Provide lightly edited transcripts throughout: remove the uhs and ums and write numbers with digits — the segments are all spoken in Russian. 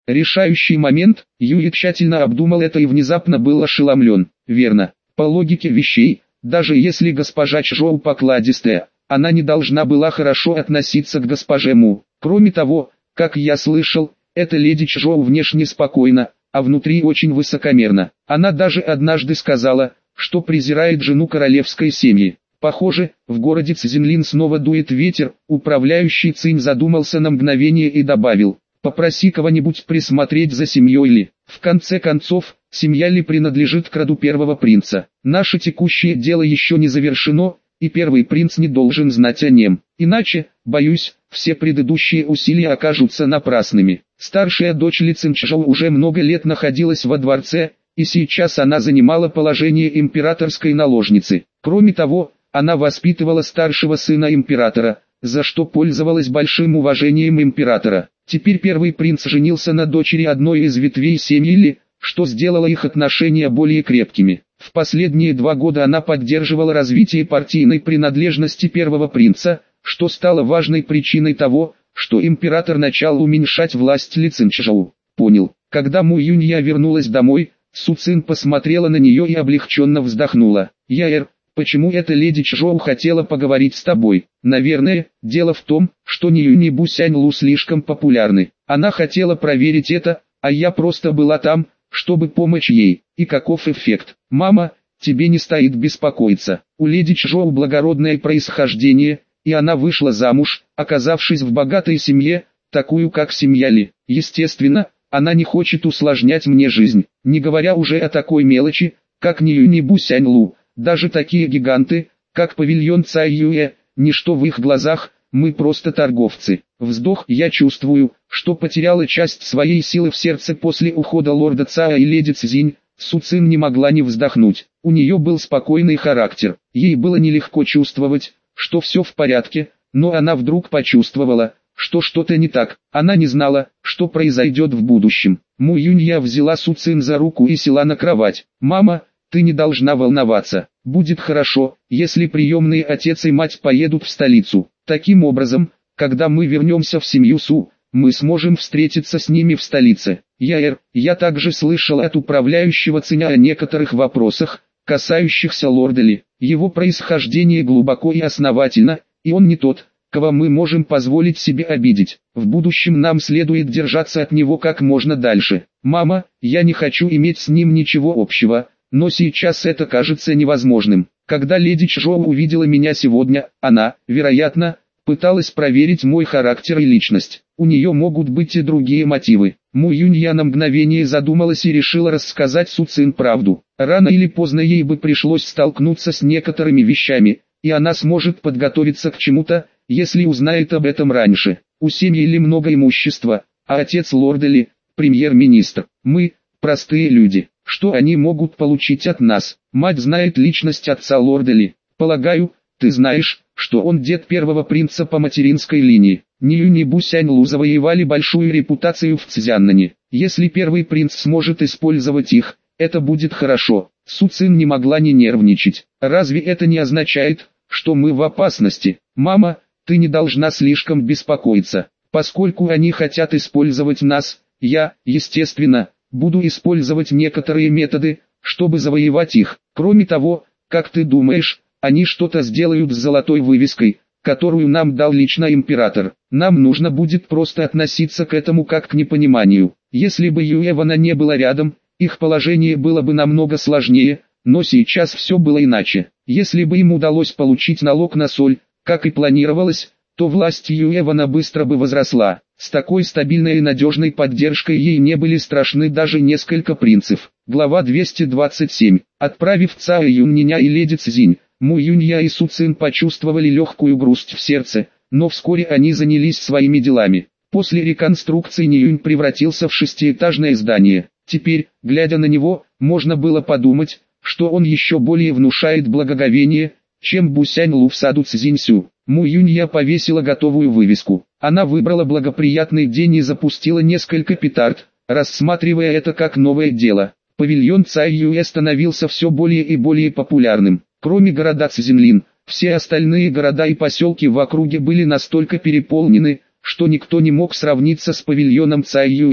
Решающий момент, Юи тщательно обдумал это и внезапно был ошеломлен. Верно, по логике вещей, даже если госпожа Чжоу покладистая, она не должна была хорошо относиться к госпоже Му. Кроме того, как я слышал, эта леди Чжоу внешне спокойна, а внутри очень высокомерна. Она даже однажды сказала, что презирает жену королевской семьи. Похоже, в городе Цзинлин снова дует ветер. Управляющий Цинь задумался на мгновение и добавил: попроси кого-нибудь присмотреть за семьей Ли. В конце концов, семья Ли принадлежит к роду первого принца. Наше текущее дело еще не завершено, и первый принц не должен знать о нем. Иначе, боюсь, все предыдущие усилия окажутся напрасными. Старшая дочь Ли Цинчжоу уже много лет находилась во дворце, и сейчас она занимала положение императорской наложницы. Кроме того, она воспитывала старшего сына императора, за что пользовалась большим уважением императора. Теперь первый принц женился на дочери одной из ветвей семьи Ли, что сделало их отношения более крепкими. В последние 2 года она поддерживала развитие партийной принадлежности первого принца, что стало важной причиной того, что император начал уменьшать власть Ли Цинчжоу. Понял. Когда Му Юнья вернулась домой, Су Цин посмотрела на нее и облегченно вздохнула. Яэр, почему эта леди Чжоу хотела поговорить с тобой? Наверное, дело в том, что Ни Юнь и Бу Сянь Лу слишком популярны. Она хотела проверить это, а я просто была там, чтобы помочь ей. И каков эффект? Мама, тебе не стоит беспокоиться. У леди Чжоу благородное происхождение, и она вышла замуж, оказавшись в богатой семье, такую как семья Ли. Естественно, она не хочет усложнять мне жизнь, не говоря уже о такой мелочи, как Ни Юнь и Бу Сянь Лу. Даже такие гиганты, как павильон Цай Юэ, ничто в их глазах, мы просто торговцы. Вздох. Я чувствую, что потеряла часть своей силы в сердце после ухода лорда Цая и леди Цзинь. Су Цин не могла не вздохнуть. У нее был спокойный характер. Ей было нелегко чувствовать, что все в порядке, но она вдруг почувствовала, что что-то не так. Она не знала, что произойдет в будущем. Му Юнья взяла Су Цин за руку и села на кровать. «Мама, ты не должна волноваться. Будет хорошо, если приемный отец и мать поедут в столицу. Таким образом, когда мы вернемся в семью Су, мы сможем встретиться с ними в столице. Яэр, я также слышал от управляющего Циня о некоторых вопросах, касающихся лорда Ли. Его происхождение глубоко и основательно, и он не тот, кого мы можем позволить себе обидеть. В будущем нам следует держаться от него как можно дальше. Мама, я не хочу иметь с ним ничего общего, но сейчас это кажется невозможным. Когда леди Чжоу увидела меня сегодня, она, вероятно, пыталась проверить мой характер и личность. У нее могут быть и другие мотивы. Му Юнья на мгновение задумалась и решила рассказать Су Цин правду. Рано или поздно ей бы пришлось столкнуться с некоторыми вещами, и она сможет подготовиться к чему-то, если узнает об этом раньше. У семьи Ли много имущества, а отец лорда Ли – премьер-министр. Мы – простые люди. Что они могут получить от нас? Мать знает личность отца лорда Ли. Полагаю, ты знаешь, что он дед первого принца по материнской линии. Ни Юнь и Бу Сянь Лу завоевали большую репутацию в Цзяннане. Если первый принц сможет использовать их, это будет хорошо. Су Цин не могла не нервничать. Разве это не означает, что мы в опасности? Мама, ты не должна слишком беспокоиться. Поскольку они хотят использовать нас, я, естественно, буду использовать некоторые методы, чтобы завоевать их. Кроме того, как ты думаешь, они что-то сделают с золотой вывеской, которую нам дал лично император. Нам нужно будет просто относиться к этому как к непониманию. Если бы Юэвана не было рядом, их положение было бы намного сложнее, но сейчас все было иначе. Если бы им удалось получить налог на соль, как и планировалось, то власть Юэвана быстро бы возросла. С такой стабильной и надежной поддержкой ей не были страшны даже несколько принцев. Глава 227. Отправив Цао Юньня и леди Цзинь, Му Юнья и Су Цин почувствовали легкую грусть в сердце, но вскоре они занялись своими делами. После реконструкции Ни Юнь превратился в 6-этажное здание. Теперь, глядя на него, можно было подумать, что он еще более внушает благоговение, чем Бу Сянь Лу в саду Цзиньсю. Му Юнья повесила готовую вывеску. Она выбрала благоприятный день и запустила несколько петард, рассматривая это как новое дело. Павильон Цай Юэ становился все более и более популярным. Кроме города Цзинлин, все остальные города и поселки в округе были настолько переполнены, что никто не мог сравниться с павильоном Цай Юэ.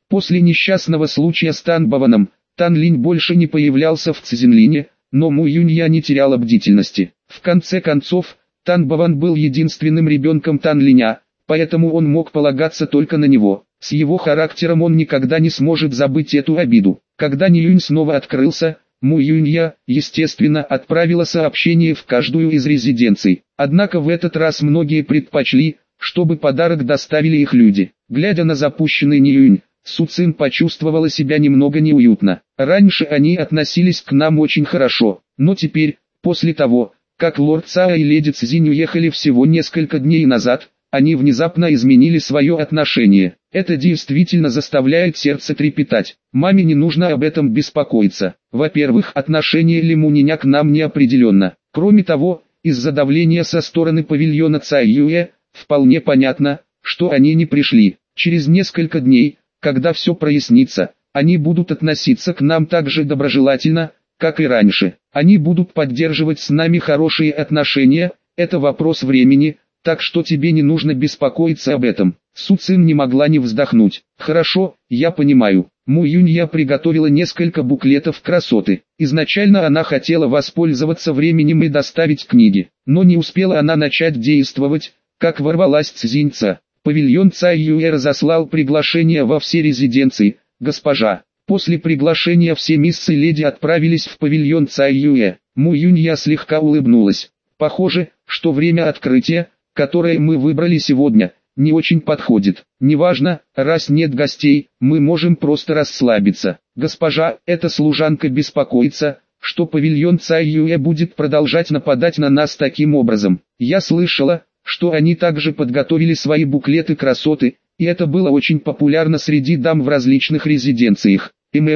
После несчастного случая с Танбаваном, Тан Линь больше не появлялся в Цзинлине, но Му Юнья не теряла бдительности. В конце концов, Танбаван был единственным ребенком Тан Линя, поэтому он мог полагаться только на него. С его характером он никогда не сможет забыть эту обиду. Когда Ниюнь снова открылся, Му Юнья, естественно, отправила сообщение в каждую из резиденций. Однако в этот раз многие предпочли, чтобы подарок доставили их люди. Глядя на запущенный Ниюнь, Су Цин почувствовала себя немного неуютно. Раньше они относились к нам очень хорошо, но теперь, после того, как лорд Цао и леди Цзинь уехали всего несколько дней назад, они внезапно изменили свое отношение. Это действительно заставляет сердце трепетать. Маме не нужно об этом беспокоиться. Во-первых, отношение Лиму Ниня к нам не определенно. Кроме того, из-за давления со стороны павильона Цай Юэ, вполне понятно, что они не пришли. Через несколько дней, когда все прояснится, они будут относиться к нам так же доброжелательно, как и раньше. Они будут поддерживать с нами хорошие отношения, это вопрос времени, так что тебе не нужно беспокоиться об этом. Су Цин не могла не вздохнуть. Хорошо, я понимаю. Му Юнья приготовила несколько буклетов красоты. Изначально она хотела воспользоваться временем и доставить книги, но не успела она начать действовать, как ворвалась Цзиньца. Павильон Цай Юэ разослал приглашение во все резиденции. Госпожа, после приглашения все мисс и леди отправились в павильон Цай Юэ. Му Юнья слегка улыбнулась. Похоже, что время открытия, которое мы выбрали сегодня, не очень подходит. Неважно, раз нет гостей, мы можем просто расслабиться. Госпожа, эта служанка беспокоится, что павильон Цай Юэ будет продолжать нападать на нас таким образом. Я слышала, что они также подготовили свои буклеты красоты, и это было очень популярно среди дам в различных резиденциях.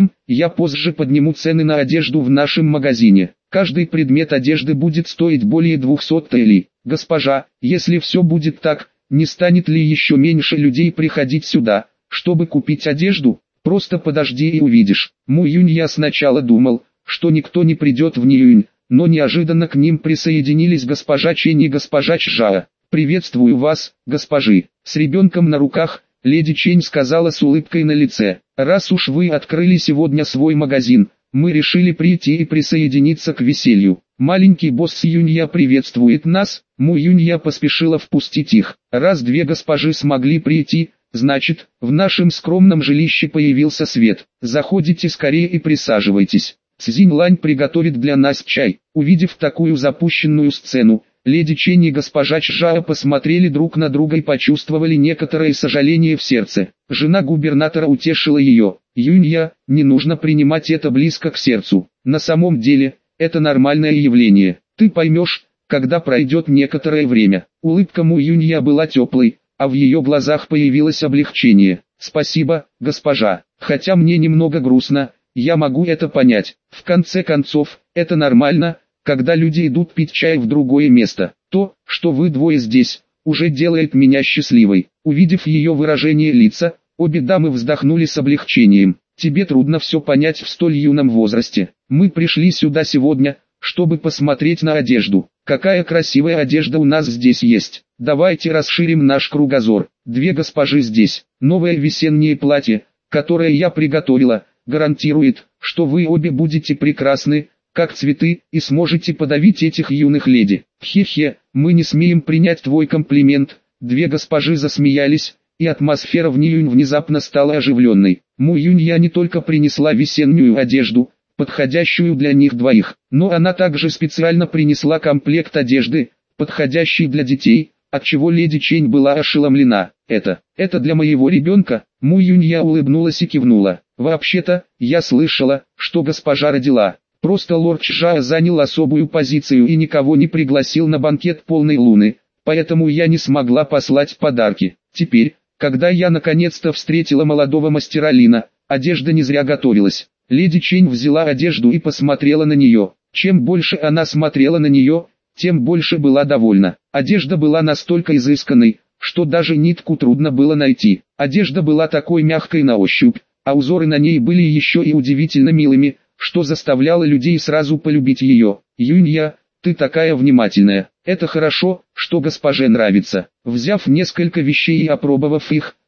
Я позже подниму цены на одежду в нашем магазине. Каждый предмет одежды будет стоить более 200 тэйлей. Госпожа, если все будет так, не станет ли еще меньше людей приходить сюда, чтобы купить одежду? Просто подожди и увидишь. Му Юнья сначала думал, что никто не придет в Ниюнь, но неожиданно к ним присоединились госпожа Чэнь и госпожа Чжао. «Приветствую вас, госпожи». С ребенком на руках, леди Чэнь сказала с улыбкой на лице. «Раз уж вы открыли сегодня свой магазин, мы решили прийти и присоединиться к веселью. Маленький босс Юнья приветствует нас». Му Юнья поспешила впустить их. Раз две госпожи смогли прийти, значит, в нашем скромном жилище появился свет. Заходите скорее и присаживайтесь. Цзинь Лань приготовит для нас чай. Увидев такую запущенную сцену, леди Чэнь и госпожа Чжао посмотрели друг на друга и почувствовали некоторое сожаление в сердце. Жена губернатора утешила ее. «Юнья, не нужно принимать это близко к сердцу. На самом деле, это нормальное явление. Ты поймешь, когда пройдет некоторое время». Улыбка Му Юнья была теплой, а в ее глазах появилось облегчение. «Спасибо, госпожа. Хотя мне немного грустно, я могу это понять. В конце концов, это нормально, когда люди идут пить чай в другое место. То, что вы двое здесь, уже делает меня счастливой». Увидев ее выражение лица, обе дамы вздохнули с облегчением. «Тебе трудно все понять в столь юном возрасте. Мы пришли сюда сегодня, чтобы посмотреть на одежду. Какая красивая одежда у нас здесь есть. Давайте расширим наш кругозор. Две госпожи здесь. Новое весеннее платье, которое я приготовила, гарантирует, что вы обе будете прекрасны, как цветы, и сможете подавить этих юных леди». «Хе-хе, мы не смеем принять твой комплимент». Две госпожи засмеялись, и атмосфера в Ниюнь внезапно стала оживленной. Му Юнья не только принесла весеннюю одежду, подходящую для них двоих, но она также специально принесла комплект одежды, подходящий для детей, отчего леди Чэнь была ошеломлена. Это для моего ребенка?» Му Юнья улыбнулась и кивнула. «Вообще-то, я слышала, что госпожа родила. Просто лорд Чжао занял особую позицию и никого не пригласил на банкет полной луны, поэтому я не смогла послать подарки. Теперь, когда я наконец-то встретила молодого мастера Лина, одежда не зря готовилась». Леди Чэнь взяла одежду и посмотрела на нее. Чем больше она смотрела на нее, тем больше была довольна. Одежда была настолько изысканной, что даже нитку трудно было найти. Одежда была такой мягкой на ощупь, а узоры на ней были еще и удивительно милыми, что заставляло людей сразу полюбить ее. «Юнья, ты такая внимательная. Это хорошо, что госпоже нравится». Взяв несколько вещей и опробовав их,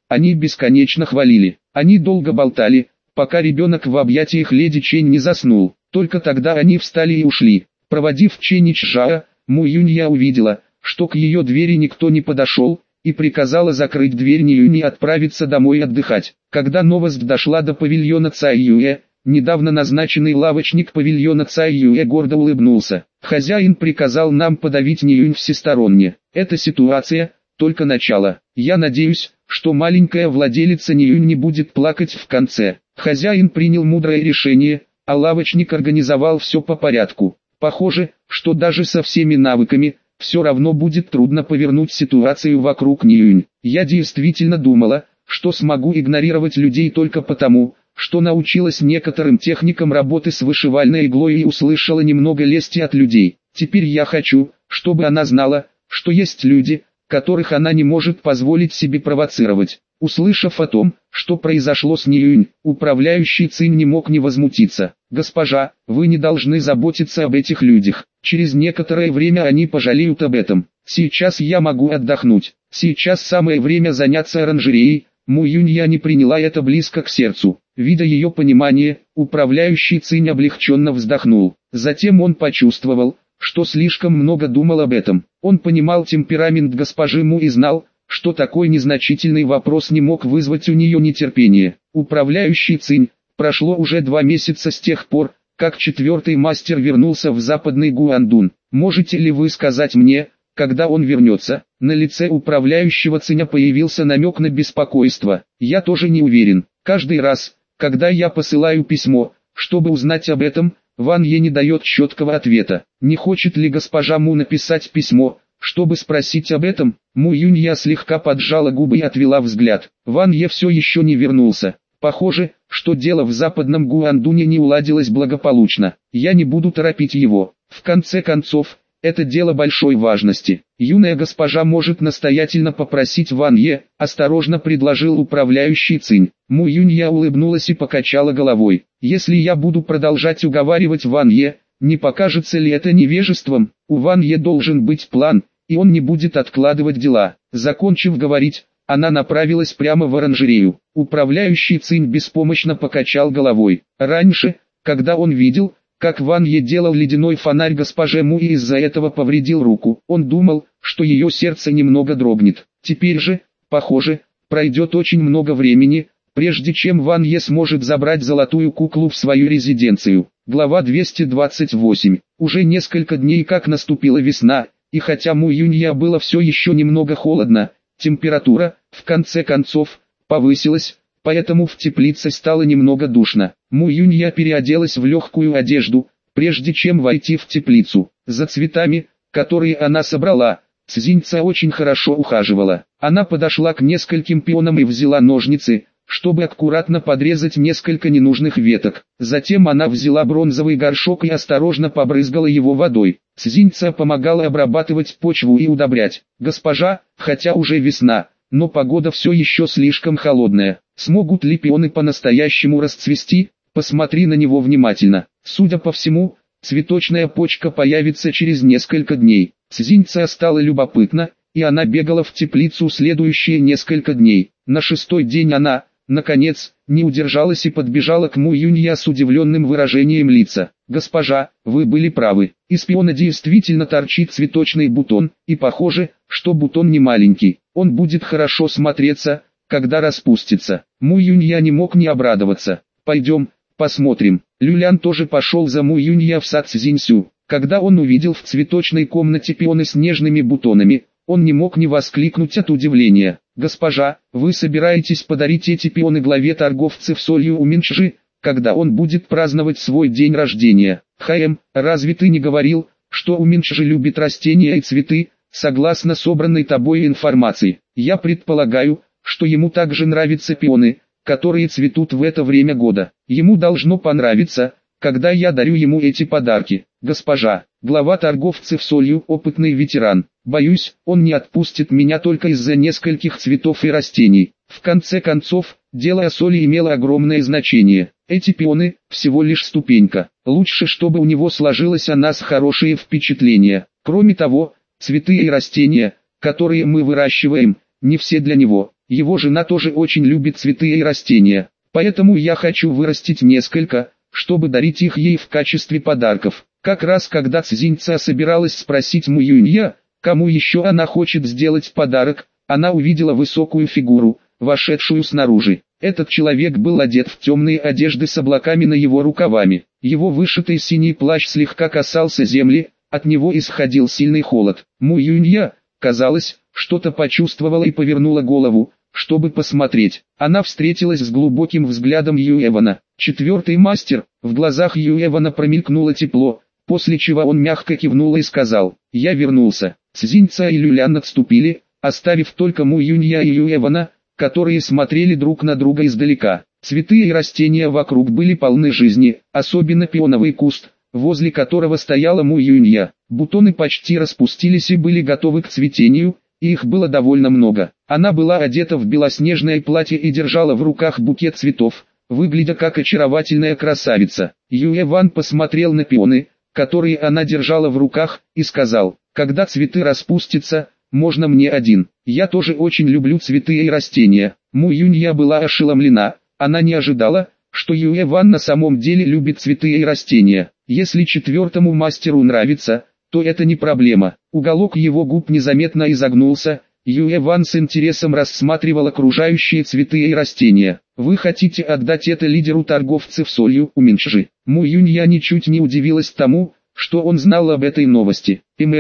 Они бесконечно хвалили. Они долго болтали, пока ребенок в объятиях леди Чень не заснул. Только тогда они встали и ушли. Проводив Ченичжаа, Му Юнья увидела, что к ее двери никто не подошел, и приказала закрыть дверь Ниюнь и отправиться домой отдыхать. Когда новость дошла до павильона Цай Юэ, недавно назначенный лавочник павильона Цай Юэ гордо улыбнулся. Хозяин приказал нам подавить Ниюнь всесторонне. Эта ситуация – только начало. Я надеюсь, что маленькая владелица Ниюнь не будет плакать в конце. Хозяин принял мудрое решение, а лавочник организовал все по порядку. Похоже, что даже со всеми навыками, все равно будет трудно повернуть ситуацию вокруг Ниюнь. Я действительно думала, что смогу игнорировать людей только потому, что научилась некоторым техникам работы с вышивальной иглой и услышала немного лести от людей. Теперь я хочу, чтобы она знала, что есть люди, которых она не может позволить себе провоцировать. Услышав о том, что произошло с Ниюнь, управляющий Цинь не мог не возмутиться. «Госпожа, вы не должны заботиться об этих людях. Через некоторое время они пожалеют об этом. Сейчас я могу отдохнуть. Сейчас самое время заняться оранжереей». Му Юнья не приняла это близко к сердцу. Видя ее понимание, управляющий Цинь облегченно вздохнул. Затем он почувствовал, что слишком много думал об этом. Он понимал темперамент госпожи Му и знал, что такой незначительный вопрос не мог вызвать у нее нетерпение. Управляющий Цинь, прошло уже 2 месяца с тех пор, как 4-й мастер вернулся в западный Гуандун. Можете ли вы сказать мне, когда он вернется? На лице управляющего Циня появился намек на беспокойство. Я тоже не уверен. Каждый раз, когда я посылаю письмо, чтобы узнать об этом, Ван Е не дает четкого ответа. Не хочет ли госпожа Му написать письмо, чтобы спросить об этом? Му Юнья слегка поджала губы и отвела взгляд. Ван Е все еще не вернулся. Похоже, что дело в западном Гуандуне не уладилось благополучно. Я не буду торопить его. В конце концов, это дело большой важности. Юная госпожа может настоятельно попросить Ван Е, осторожно предложил управляющий Цинь. Му Юнья улыбнулась и покачала головой. Если я буду продолжать уговаривать Ван Е, не покажется ли это невежеством? У Ван Е должен быть план, и он не будет откладывать дела. Закончив говорить, она направилась прямо в оранжерею. Управляющий Цинь беспомощно покачал головой. Раньше, когда он видел, как Ван Е делал ледяной фонарь госпоже Му и из-за этого повредил руку, он думал, что ее сердце немного дрогнет. Теперь же, похоже, пройдет очень много времени, прежде чем Ван Е сможет забрать золотую куклу в свою резиденцию. Глава 228. Уже несколько дней как наступила весна, и хотя Му Юнья было все еще немного холодно, температура, в конце концов, повысилась, поэтому в теплице стало немного душно. Му Юнья переоделась в легкую одежду, прежде чем войти в теплицу. За цветами, которые она собрала, Цзиньца очень хорошо ухаживала. Она подошла к нескольким пионам и взяла ножницы, чтобы аккуратно подрезать несколько ненужных веток. Затем она взяла бронзовый горшок и осторожно побрызгала его водой. Цзиньца помогала обрабатывать почву и удобрять. «Госпожа, хотя уже весна, но погода все еще слишком холодная. Смогут ли пионы по-настоящему расцвести? Посмотри на него внимательно. Судя по всему, цветочная почка появится через несколько дней». Цзиньца стало любопытно, и она бегала в теплицу следующие несколько дней. На 6-й день она, наконец, не удержалась и подбежала к Му Юнья с удивленным выражением лица. «Госпожа, вы были правы. Из пиона действительно торчит цветочный бутон, и похоже, что бутон не маленький. Он будет хорошо смотреться, когда распустится». Му Юнья не мог не обрадоваться. «Пойдем, посмотрим». Люлян тоже пошел за Му Юнья в сад Цзиньсю. Когда он увидел в цветочной комнате пионы с нежными бутонами, он не мог не воскликнуть от удивления. «Госпожа, вы собираетесь подарить эти пионы главе торговцев солью Уминчжи, когда он будет праздновать свой день рождения? Разве ты не говорил, что Уминчжи любит растения и цветы, согласно собранной тобой информации? Я предполагаю, что ему также нравятся пионы, которые цветут в это время года. Ему должно понравиться, когда я дарю ему эти подарки. Госпожа, глава торговцев солью, опытный ветеран. Боюсь, он не отпустит меня только из-за нескольких цветов и растений. В конце концов, дело о соли имело огромное значение. Эти пионы – всего лишь ступенька. Лучше, чтобы у него сложилось о нас хорошее впечатление. Кроме того, цветы и растения, которые мы выращиваем, не все для него. Его жена тоже очень любит цветы и растения, поэтому я хочу вырастить несколько, чтобы дарить их ей в качестве подарков. Как раз когда Цзиньца собиралась спросить Му Юнья, кому еще она хочет сделать подарок, она увидела высокую фигуру, вошедшую снаружи. Этот человек был одет в темные одежды с облаками на его рукавами. Его вышитый синий плащ слегка касался земли, от него исходил сильный холод. Му Юнья, казалось, что-то почувствовала и повернула голову, чтобы посмотреть. Она встретилась с глубоким взглядом Юэвана. Четвертый мастер, в глазах Юэвана промелькнуло тепло, после чего он мягко кивнул и сказал: «Я вернулся». Цзиньца и Люлян отступили, оставив только Му Юнья и Юэвана, которые смотрели друг на друга издалека. Цветы и растения вокруг были полны жизни, особенно пионовый куст, возле которого стояла Му Юнья. Бутоны почти распустились и были готовы к цветению, и их было довольно много. Она была одета в белоснежное платье и держала в руках букет цветов, выглядя как очаровательная красавица. Юэван посмотрел на пионы, которые она держала в руках, и сказал: «Когда цветы распустятся, можно мне один? Я тоже очень люблю цветы и растения». Му Юнья была ошеломлена, она не ожидала, что Юэван на самом деле любит цветы и растения. Если четвертому мастеру нравится, то это не проблема. Уголок его губ незаметно изогнулся, Юэван с интересом рассматривал окружающие цветы и растения. «Вы хотите отдать это лидеру торговцев солью, Уминчжи?» Му Юнья ничуть не удивилась тому, что он знал об этой новости.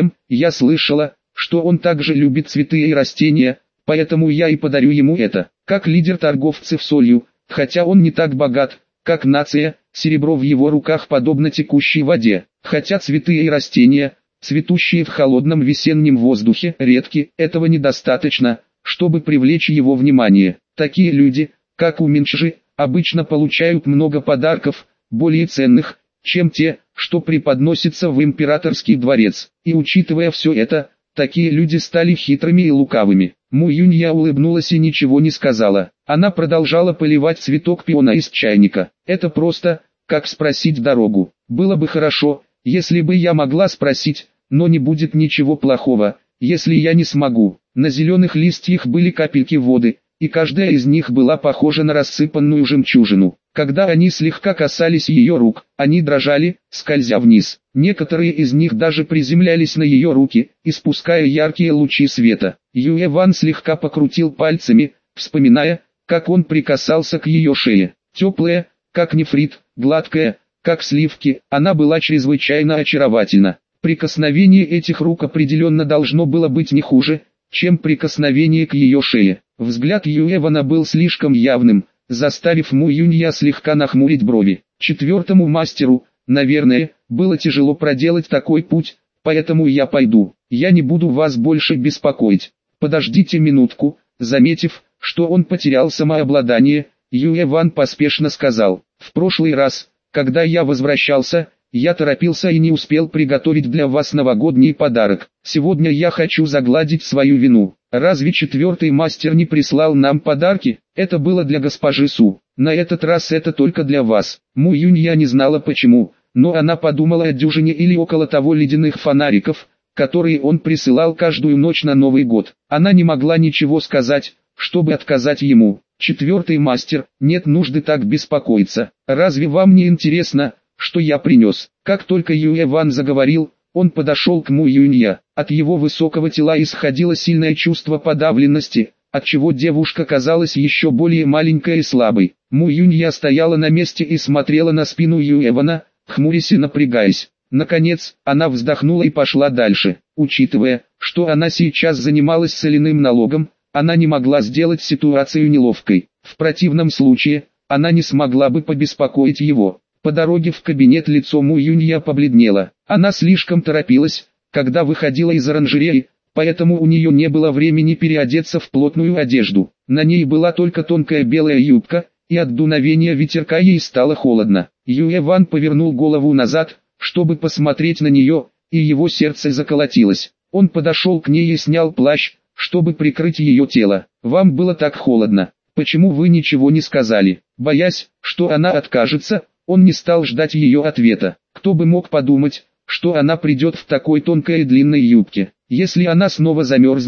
Я слышала, что он также любит цветы и растения, поэтому я и подарю ему это. Как лидер торговцев солью, хотя он не так богат, как нация, серебро в его руках подобно текущей воде. Хотя цветы и растения, цветущие в холодном весеннем воздухе, редки, этого недостаточно, чтобы привлечь его внимание. Такие люди, как Уминчжи, обычно получают много подарков, более ценных, чем те, что преподносятся в императорский дворец. И учитывая все это, такие люди стали хитрыми и лукавыми. Му Юнья улыбнулась и ничего не сказала. Она продолжала поливать цветок пиона из чайника. Это просто, как спросить дорогу. Было бы хорошо, если бы я могла спросить, но не будет ничего плохого, если я не смогу. На зеленых листьях были капельки воды, и каждая из них была похожа на рассыпанную жемчужину. Когда они слегка касались ее рук, они дрожали, скользя вниз. Некоторые из них даже приземлялись на ее руки, испуская яркие лучи света. Юэван слегка покрутил пальцами, вспоминая, как он прикасался к ее шее. Теплая, как нефрит, гладкая, как сливки, она была чрезвычайно очаровательна. Прикосновение этих рук определенно должно было быть не хуже, чем прикосновение к ее шее. Взгляд Юэвана был слишком явным, заставив Му Юнья слегка нахмурить брови. Четвертому мастеру, наверное, было тяжело проделать такой путь, поэтому я пойду. Я не буду вас больше беспокоить. Подождите минутку. Заметив, что он потерял самообладание, Юэван поспешно сказал: «В прошлый раз, когда я возвращался, я торопился и не успел приготовить для вас новогодний подарок. Сегодня я хочу загладить свою вину. Разве четвертый мастер не прислал нам подарки? Это было для госпожи Су. На этот раз это только для вас». Му Юнья не знала почему, но она подумала о дюжине или около того ледяных фонариков, которые он присылал каждую ночь на Новый год. Она не могла ничего сказать, чтобы отказать ему. «Четвертый мастер, нет нужды так беспокоиться. Разве вам не интересно, что я принес?» Как только Юэван заговорил, он подошел к Му Юнья. От его высокого тела исходило сильное чувство подавленности, отчего девушка казалась еще более маленькой и слабой. Му Юнья стояла на месте и смотрела на спину Юэвана, хмурясь и напрягаясь. Наконец, она вздохнула и пошла дальше. Учитывая, что она сейчас занималась соляным налогом, она не могла сделать ситуацию неловкой. В противном случае, она не смогла бы побеспокоить его. По дороге в кабинет лицо Му Юнья побледнело. Она слишком торопилась, когда выходила из оранжереи, поэтому у нее не было времени переодеться в плотную одежду. На ней была только тонкая белая юбка, и от дуновения ветерка ей стало холодно. Юэван повернул голову назад, чтобы посмотреть на нее, и его сердце заколотилось. Он подошел к ней и снял плащ, чтобы прикрыть ее тело. «Вам было так холодно. Почему вы ничего не сказали?» Боясь, что она откажется, он не стал ждать ее ответа. Кто бы мог подумать, что она придет в такой тонкой и длинной юбке. Если она снова замерзнет,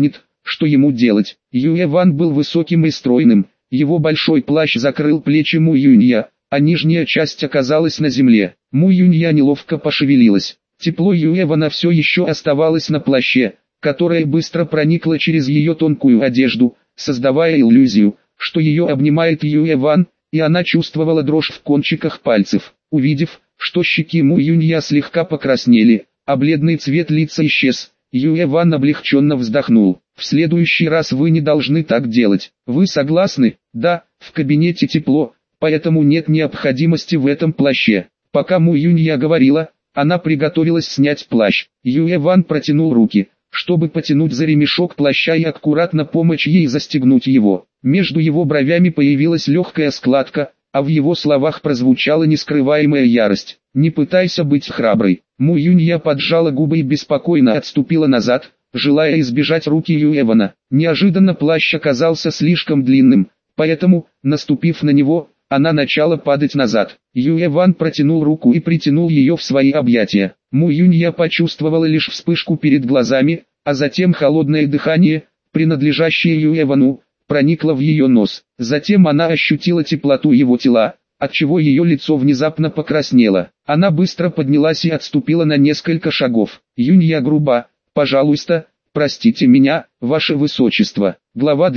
что ему делать. Юэ Ван был высоким и стройным, его большой плащ закрыл плечи Му Юнья, а нижняя часть оказалась на земле. Му Юнья неловко пошевелилась. Тепло Юэ Вана все еще оставалось на плаще, которое быстро проникло через ее тонкую одежду, создавая иллюзию, что ее обнимает Юэ Ван, и она чувствовала дрожь в кончиках пальцев. Увидев, что щеки Му Юнья слегка покраснели, а бледный цвет лица исчез, Юэ Ван облегченно вздохнул. «В следующий раз вы не должны так делать. Вы согласны?» «Да, в кабинете тепло, поэтому нет необходимости в этом плаще». Пока Му Юнья говорила, она приготовилась снять плащ. Юэ Ван протянул руки, чтобы потянуть за ремешок плаща и аккуратно помочь ей застегнуть его. Между его бровями появилась легкая складка, а в его словах прозвучала нескрываемая ярость. «Не пытайся быть храброй». Му Юнья поджала губы и беспокойно отступила назад, желая избежать руки Юэ Вана. Неожиданно плащ оказался слишком длинным, поэтому, наступив на него, она начала падать назад. Юэ Ван протянул руку и притянул ее в свои объятия. Му Юнья почувствовала лишь вспышку перед глазами, а затем холодное дыхание, принадлежащее Юэ Вану, проникло в ее нос. Затем она ощутила теплоту его тела, отчего ее лицо внезапно покраснело. Она быстро поднялась и отступила на несколько шагов. «Юнья груба, пожалуйста, простите меня, ваше высочество». Глава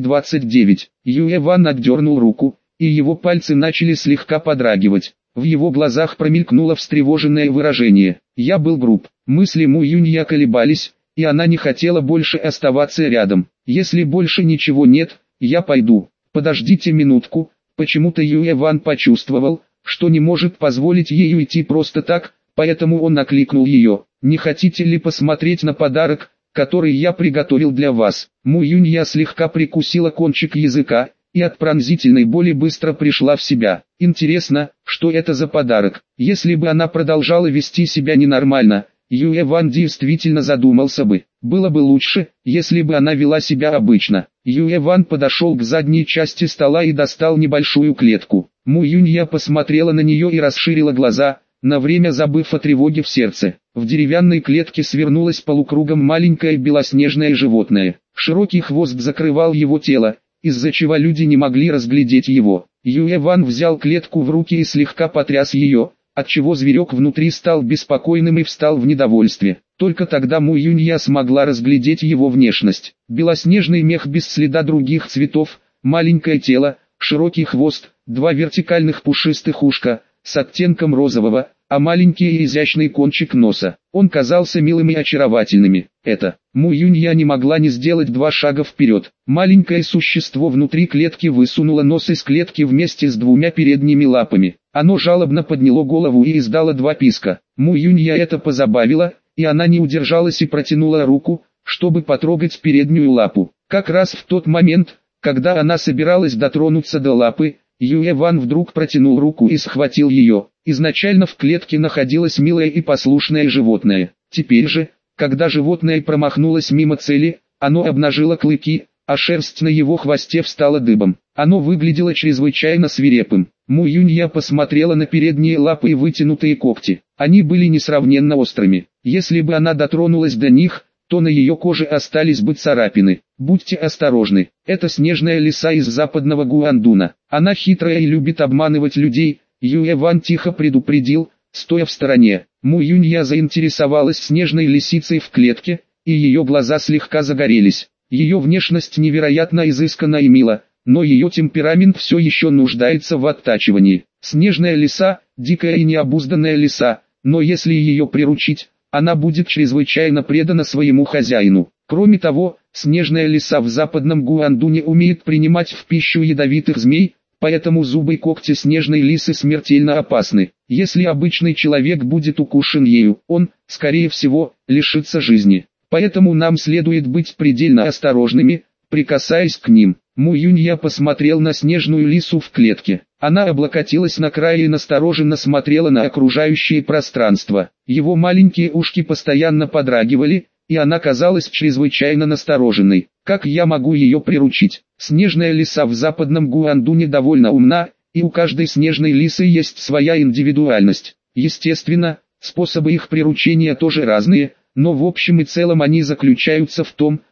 229. Юэ Ван отдернул руку, и его пальцы начали слегка подрагивать. В его глазах промелькнуло встревоженное выражение. «Я был груб». Мысли Му Юнья колебались, и она не хотела больше оставаться рядом. «Если больше ничего нет, я пойду». «Подождите минутку». Почему-то Юэ Ван почувствовал, что не может позволить ей уйти просто так, поэтому он окликнул ее. «Не хотите ли посмотреть на подарок, который я приготовил для вас?» Му Юнья слегка прикусила кончик языка, и от пронзительной боли быстро пришла в себя. Интересно, что это за подарок? Если бы она продолжала вести себя ненормально, Юэ Ван действительно задумался бы. Было бы лучше, если бы она вела себя обычно. Юэ Ван подошел к задней части стола и достал небольшую клетку. Му Юнья посмотрела на нее и расширила глаза, на время забыв о тревоге в сердце. В деревянной клетке свернулось полукругом маленькое белоснежное животное. Широкий хвост закрывал его тело, из-за чего люди не могли разглядеть его. Юэ Ван взял клетку в руки и слегка потряс ее, отчего зверек внутри стал беспокойным и встал в недовольстве. Только тогда Му Юнья смогла разглядеть его внешность. Белоснежный мех без следа других цветов, маленькое тело, широкий хвост, два вертикальных пушистых ушка, с оттенком розового, а маленький и изящный кончик носа. Он казался милым и очаровательным. Му Юнья не могла не сделать два шага вперед. Маленькое существо внутри клетки высунуло нос из клетки вместе с двумя передними лапами. Оно жалобно подняло голову и издало два писка. Му Юнья это позабавило, и она не удержалась и протянула руку, чтобы потрогать переднюю лапу. Как раз в тот момент, когда она собиралась дотронуться до лапы, Юэ Ван вдруг протянул руку и схватил ее. Изначально в клетке находилось милое и послушное животное. Теперь же, когда животное промахнулось мимо цели, оно обнажило клыки, а шерсть на его хвосте встала дыбом. Оно выглядело чрезвычайно свирепым. Му Юнья посмотрела на передние лапы и вытянутые когти. Они были несравненно острыми. Если бы она дотронулась до них, то на ее коже остались бы царапины. Будьте осторожны, это снежная лиса из западного Гуандуна. Она хитрая и любит обманывать людей, Юэ Ван тихо предупредил, стоя в стороне. Му Юнья заинтересовалась снежной лисицей в клетке, и ее глаза слегка загорелись. Ее внешность невероятно изысканна и мила, но ее темперамент все еще нуждается в оттачивании. Снежная лиса, дикая и необузданная лиса, но если ее приручить, она будет чрезвычайно предана своему хозяину. Кроме того, снежная лиса в западном Гуандуне умеет принимать в пищу ядовитых змей, поэтому зубы и когти снежной лисы смертельно опасны. Если обычный человек будет укушен ею, он, скорее всего, лишится жизни. Поэтому нам следует быть предельно осторожными, прикасаясь к ним. Му Юнья посмотрел на снежную лису в клетке. Она облокотилась на край и настороженно смотрела на окружающее пространство. Его маленькие ушки постоянно подрагивали, и она казалась чрезвычайно настороженной. Как я могу ее приручить? Снежная лиса в западном Гуандуне довольно умна, и у каждой снежной лисы есть своя индивидуальность. Естественно, способы их приручения тоже разные, но в общем и целом они заключаются в том,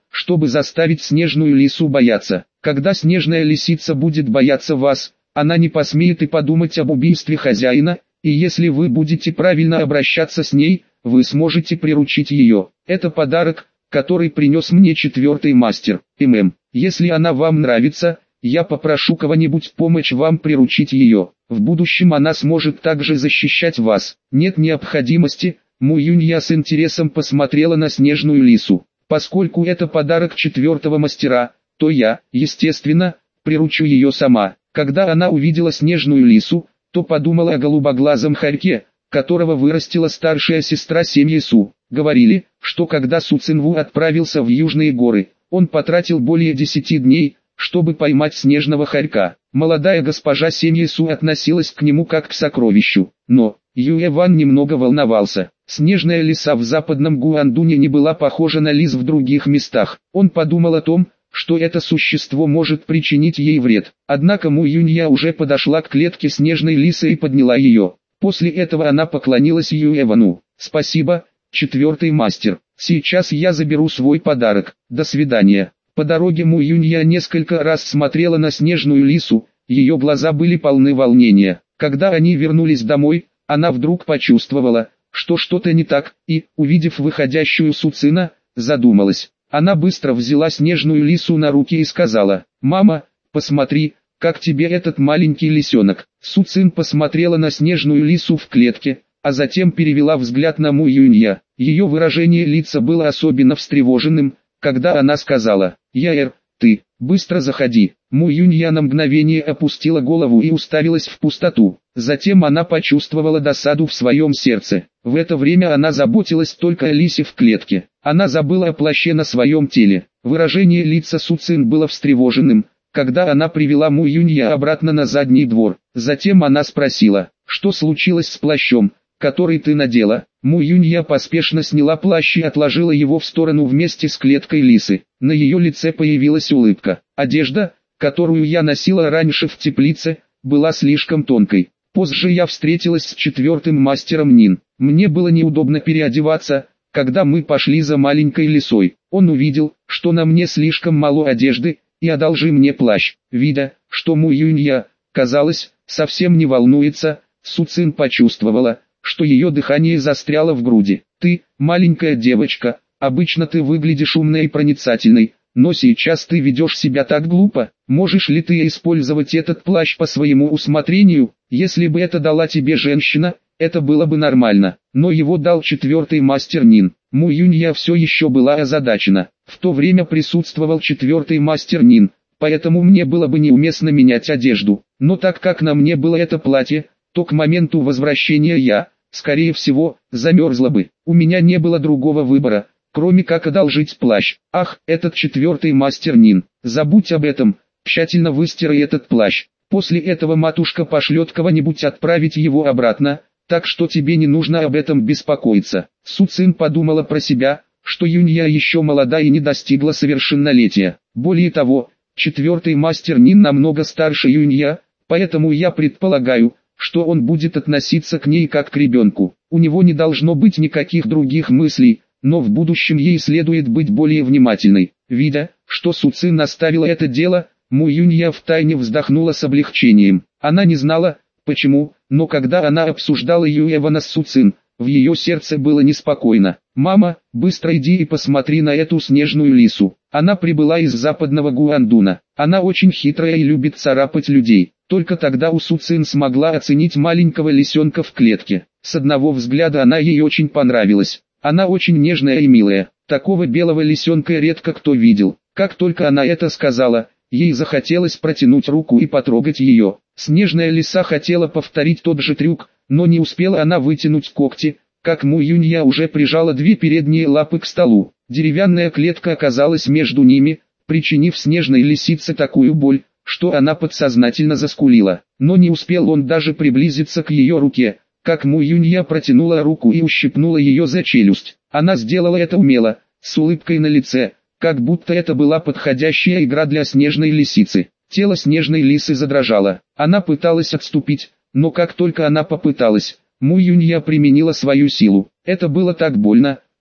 чтобы заставить снежную лису бояться. Когда снежная лисица будет бояться вас, она не посмеет и подумать об убийстве хозяина, и если вы будете правильно обращаться с ней, вы сможете приручить ее. Это подарок, который принес мне 4-й мастер, ММ. Если она вам нравится, я попрошу кого-нибудь помочь вам приручить ее. В будущем она сможет также защищать вас. Нет необходимости. Му Юнья с интересом посмотрела на снежную лису. Поскольку это подарок 4-го мастера, то я, естественно, приручу ее сама. Когда она увидела снежную лису, то подумала о голубоглазом хорьке, которого вырастила старшая сестра семьи Су. Говорили, что когда Су Цинву отправился в Южные горы, он потратил более 10 дней, чтобы поймать снежного хорька. Молодая госпожа семьи Су относилась к нему как к сокровищу, но Юэ Ван немного волновался. Снежная лиса в западном Гуандуне не была похожа на лис в других местах. Он подумал о том, что это существо может причинить ей вред. Однако Му Юнья уже подошла к клетке снежной лисы и подняла ее. После этого она поклонилась Юэ Вану. «Спасибо, 4-й мастер. Сейчас я заберу свой подарок. До свидания». По дороге Му Юнья несколько раз смотрела на снежную лису, ее глаза были полны волнения. Когда они вернулись домой, она вдруг почувствовала, что что-то не так, и, увидев выходящую Су Цина, задумалась. Она быстро взяла снежную лису на руки и сказала: «Мама, посмотри, как тебе этот маленький лисенок». Су Цин посмотрела на снежную лису в клетке, а затем перевела взгляд на Му Юнья. Ее выражение лица было особенно встревоженным, когда она сказала: «Яэр, ты, быстро заходи». Му Юнья на мгновение опустила голову и уставилась в пустоту. Затем она почувствовала досаду в своем сердце. В это время она заботилась только о лисе в клетке. Она забыла о плаще на своем теле. Выражение лица Су Цин было встревоженным, когда она привела Му Юнья обратно на задний двор. Затем она спросила: «Что случилось с плащом, который ты надела?» Му Юнья поспешно сняла плащ и отложила его в сторону вместе с клеткой лисы. На ее лице появилась улыбка. «Одежда, которую я носила раньше в теплице, была слишком тонкой. Позже я встретилась с 4-м мастером Нин. Мне было неудобно переодеваться, когда мы пошли за маленькой лисой. Он увидел, что на мне слишком мало одежды, и одолжил мне плащ». Видя, что Му Юнья, казалось, совсем не волнуется, Су Цин почувствовала, что ее дыхание застряло в груди. «Ты, маленькая девочка, обычно ты выглядишь умной и проницательной, но сейчас ты ведешь себя так глупо. Можешь ли ты использовать этот плащ по своему усмотрению? Если бы это дала тебе женщина, это было бы нормально, но его дал 4-й мастер Нин». Му Юнья все еще была озадачена. В то время присутствовал 4-й мастер Нин, поэтому мне было бы неуместно менять одежду. Но так как на мне было это платье, то к моменту возвращения я, скорее всего, замерзла бы. У меня не было другого выбора, кроме как одолжить плащ. «Ах, этот 4-й мастер Нин, забудь об этом, тщательно выстирай этот плащ. После этого матушка пошлет кого-нибудь отправить его обратно, так что тебе не нужно об этом беспокоиться». Су Цин подумала про себя, что Юнья еще молода и не достигла совершеннолетия. Более того, 4-й мастер Нин намного старше Юнья, поэтому я предполагаю, что он будет относиться к ней как к ребенку. У него не должно быть никаких других мыслей, но в будущем ей следует быть более внимательной. Видя, что Су Цин наставила это дело, Му Юнья втайне вздохнула с облегчением. Она не знала, почему, но когда она обсуждала Юэ Вана с Су Цин, в ее сердце было неспокойно. «Мама, быстро иди и посмотри на эту снежную лису. Она прибыла из западного Гуандуна. Она очень хитрая и любит царапать людей». Только тогда Су Цин смогла оценить маленького лисенка в клетке. С одного взгляда она ей очень понравилась. Она очень нежная и милая. Такого белого лисенка редко кто видел. Как только она это сказала, ей захотелось протянуть руку и потрогать ее. Снежная лиса хотела повторить тот же трюк, но не успела она вытянуть когти, как Му Юнья уже прижала 2 передние лапы к столу. Деревянная клетка оказалась между ними, причинив снежной лисице такую боль, что она подсознательно заскулила. Но не успел он даже приблизиться к ее руке, как Му Юнья протянула руку и ущипнула ее за челюсть. Она сделала это умело, с улыбкой на лице, как будто это была подходящая игра для снежной лисицы. Тело снежной лисы задрожало. Она пыталась отступить, но как только она попыталась, Му Юнья применила свою силу. Это было так больно,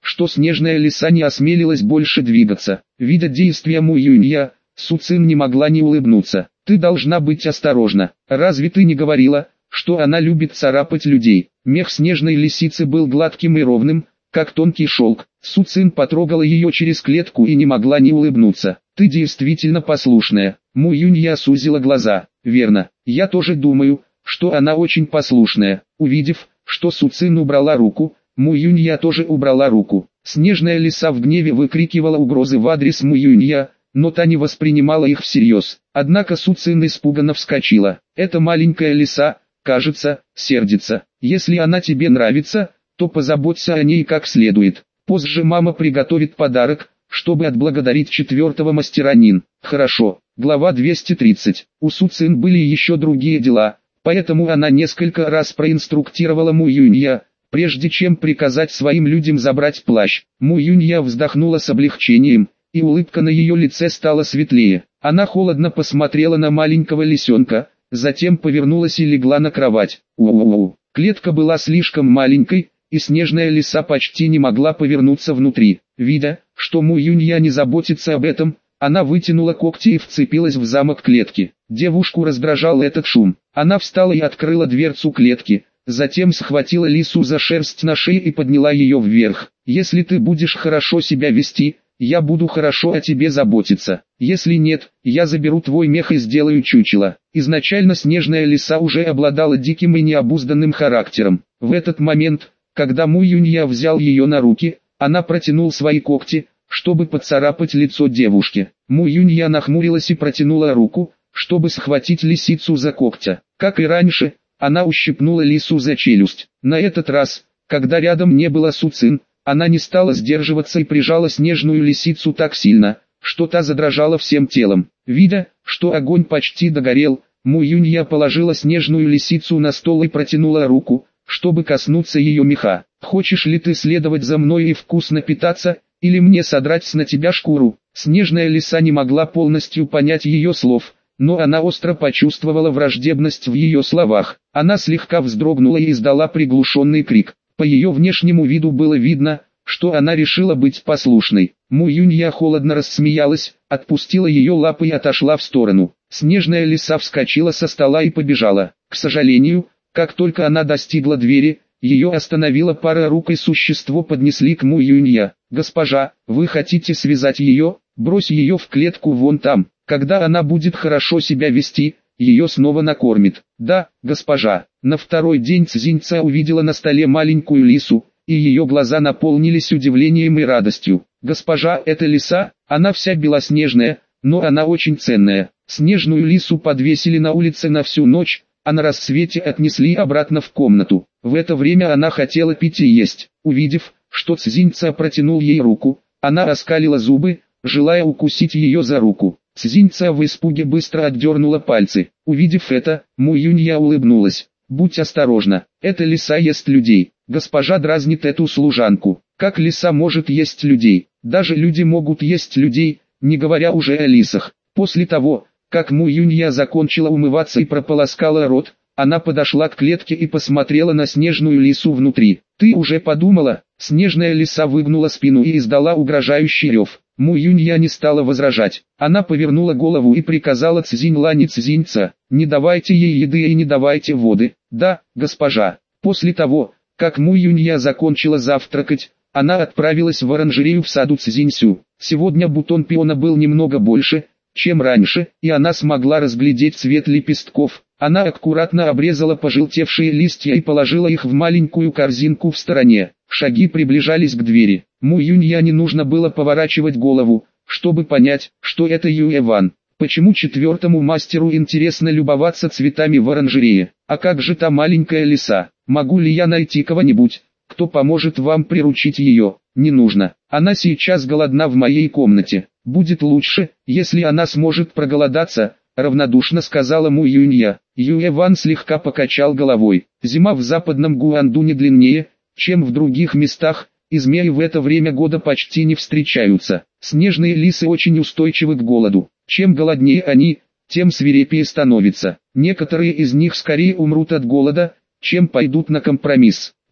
что снежная лиса не осмелилась больше двигаться. Видя действия Му Юнья, Су Цин не могла не улыбнуться. «Ты должна быть осторожна. Разве ты не говорила, что она любит царапать людей?» Мех снежной лисицы был гладким и ровным, как тонкий шелк. Су Цин потрогала ее через клетку и не могла не улыбнуться. «Ты действительно послушная». Му Юнья сузила глаза. «Верно. Я тоже думаю, что она очень послушная». Увидев, что Су Цин убрала руку, Му Юнья тоже убрала руку. Снежная лиса в гневе выкрикивала угрозы в адрес Му Юнья, но та не воспринимала их всерьез. Однако Су Цин испуганно вскочила. «Эта маленькая лиса, кажется, сердится. Если она тебе нравится, то позаботься о ней как следует. Позже мама приготовит подарок, чтобы отблагодарить четвертого мастера Нин». Хорошо. Глава 230. У Су Цин были еще другие дела, поэтому она несколько раз проинструктировала Му Юнья, прежде чем приказать своим людям забрать плащ. Му Юнья вздохнула с облегчением, и улыбка на ее лице стала светлее. Она холодно посмотрела на маленького лисенка, затем повернулась и легла на кровать. У-у-у. Клетка была слишком маленькой, и снежная лиса почти не могла повернуться внутри. Видя, что Му Юнья не заботится об этом, она вытянула когти и вцепилась в замок клетки. Девушку раздражал этот шум. Она встала и открыла дверцу клетки, затем схватила лису за шерсть на шее и подняла ее вверх. «Если ты будешь хорошо себя вести, я буду хорошо о тебе заботиться. Если нет, я заберу твой мех и сделаю чучело». Изначально снежная лиса уже обладала диким и необузданным характером. В этот момент, когда Му Юнья взял ее на руки, она протянул свои когти, чтобы поцарапать лицо девушки. Му Юнья нахмурилась и протянула руку, чтобы схватить лисицу за когтя. Как и раньше, она ущипнула лису за челюсть. На этот раз, когда рядом не было Су Цин, она не стала сдерживаться и прижала снежную лисицу так сильно, что та задрожала всем телом. Видя, что огонь почти догорел, Му Юнья положила снежную лисицу на стол и протянула руку, чтобы коснуться ее меха. «Хочешь ли ты следовать за мной и вкусно питаться, или мне содрать с на тебя шкуру?» Снежная лиса не могла полностью понять ее слов, но она остро почувствовала враждебность в ее словах. Она слегка вздрогнула и издала приглушенный крик. По ее внешнему виду было видно, что она решила быть послушной. Му Юнья холодно рассмеялась, отпустила ее лапы и отошла в сторону. Снежная лиса вскочила со стола и побежала. К сожалению, как только она достигла двери, ее остановила пара рук и существо поднесли к Му Юнья. «Госпожа, вы хотите связать ее? Брось ее в клетку вон там. Когда она будет хорошо себя вести, ее снова накормит». «Да, госпожа». На второй день Цзиньца увидела на столе маленькую лису, и ее глаза наполнились удивлением и радостью. «Госпожа, это лиса, она вся белоснежная, но она очень ценная». Снежную лису подвесили на улице на всю ночь, а на рассвете отнесли обратно в комнату. В это время она хотела пить и есть. Увидев, что Цзиньца протянул ей руку, она оскалила зубы, желая укусить ее за руку. Цзиньца в испуге быстро отдернула пальцы. Увидев это, Му Юнья улыбнулась. «Будь осторожна, эта лиса ест людей». Госпожа дразнит эту служанку. «Как лиса может есть людей? Даже люди могут есть людей, не говоря уже о лисах». После того, как Му Юнья закончила умываться и прополоскала рот, она подошла к клетке и посмотрела на снежную лису внутри. «Ты уже подумала?» Снежная лиса выгнула спину и издала угрожающий рев. Му Юнья не стала возражать. Она повернула голову и приказала Цзиньлань и Цзиньца: «Не давайте ей еды и не давайте воды». «Да, госпожа». После того, как Му Юнья закончила завтракать, она отправилась в оранжерею в саду Цзиньсю. Сегодня бутон пиона был немного больше, чем раньше, и она смогла разглядеть цвет лепестков. Она аккуратно обрезала пожелтевшие листья и положила их в маленькую корзинку в стороне. Шаги приближались к двери. Му Юнья не нужно было поворачивать голову, чтобы понять, что это Юэ Ван. Почему четвертому мастеру интересно любоваться цветами в оранжерее? А как же та маленькая лиса? Могу ли я найти кого-нибудь, кто поможет вам приручить ее? Не нужно. Она сейчас голодна в моей комнате. Будет лучше, если она сможет проголодаться, равнодушно сказала Му Юнья. Юэ Ван слегка покачал головой. Зима в западном Гуандуне длиннее, чем в других местах, и змеи в это время года почти не встречаются. Снежные лисы очень устойчивы к голоду. Чем голоднее они, тем свирепее становятся. Некоторые из них скорее умрут от голода, чем пойдут на компромисс.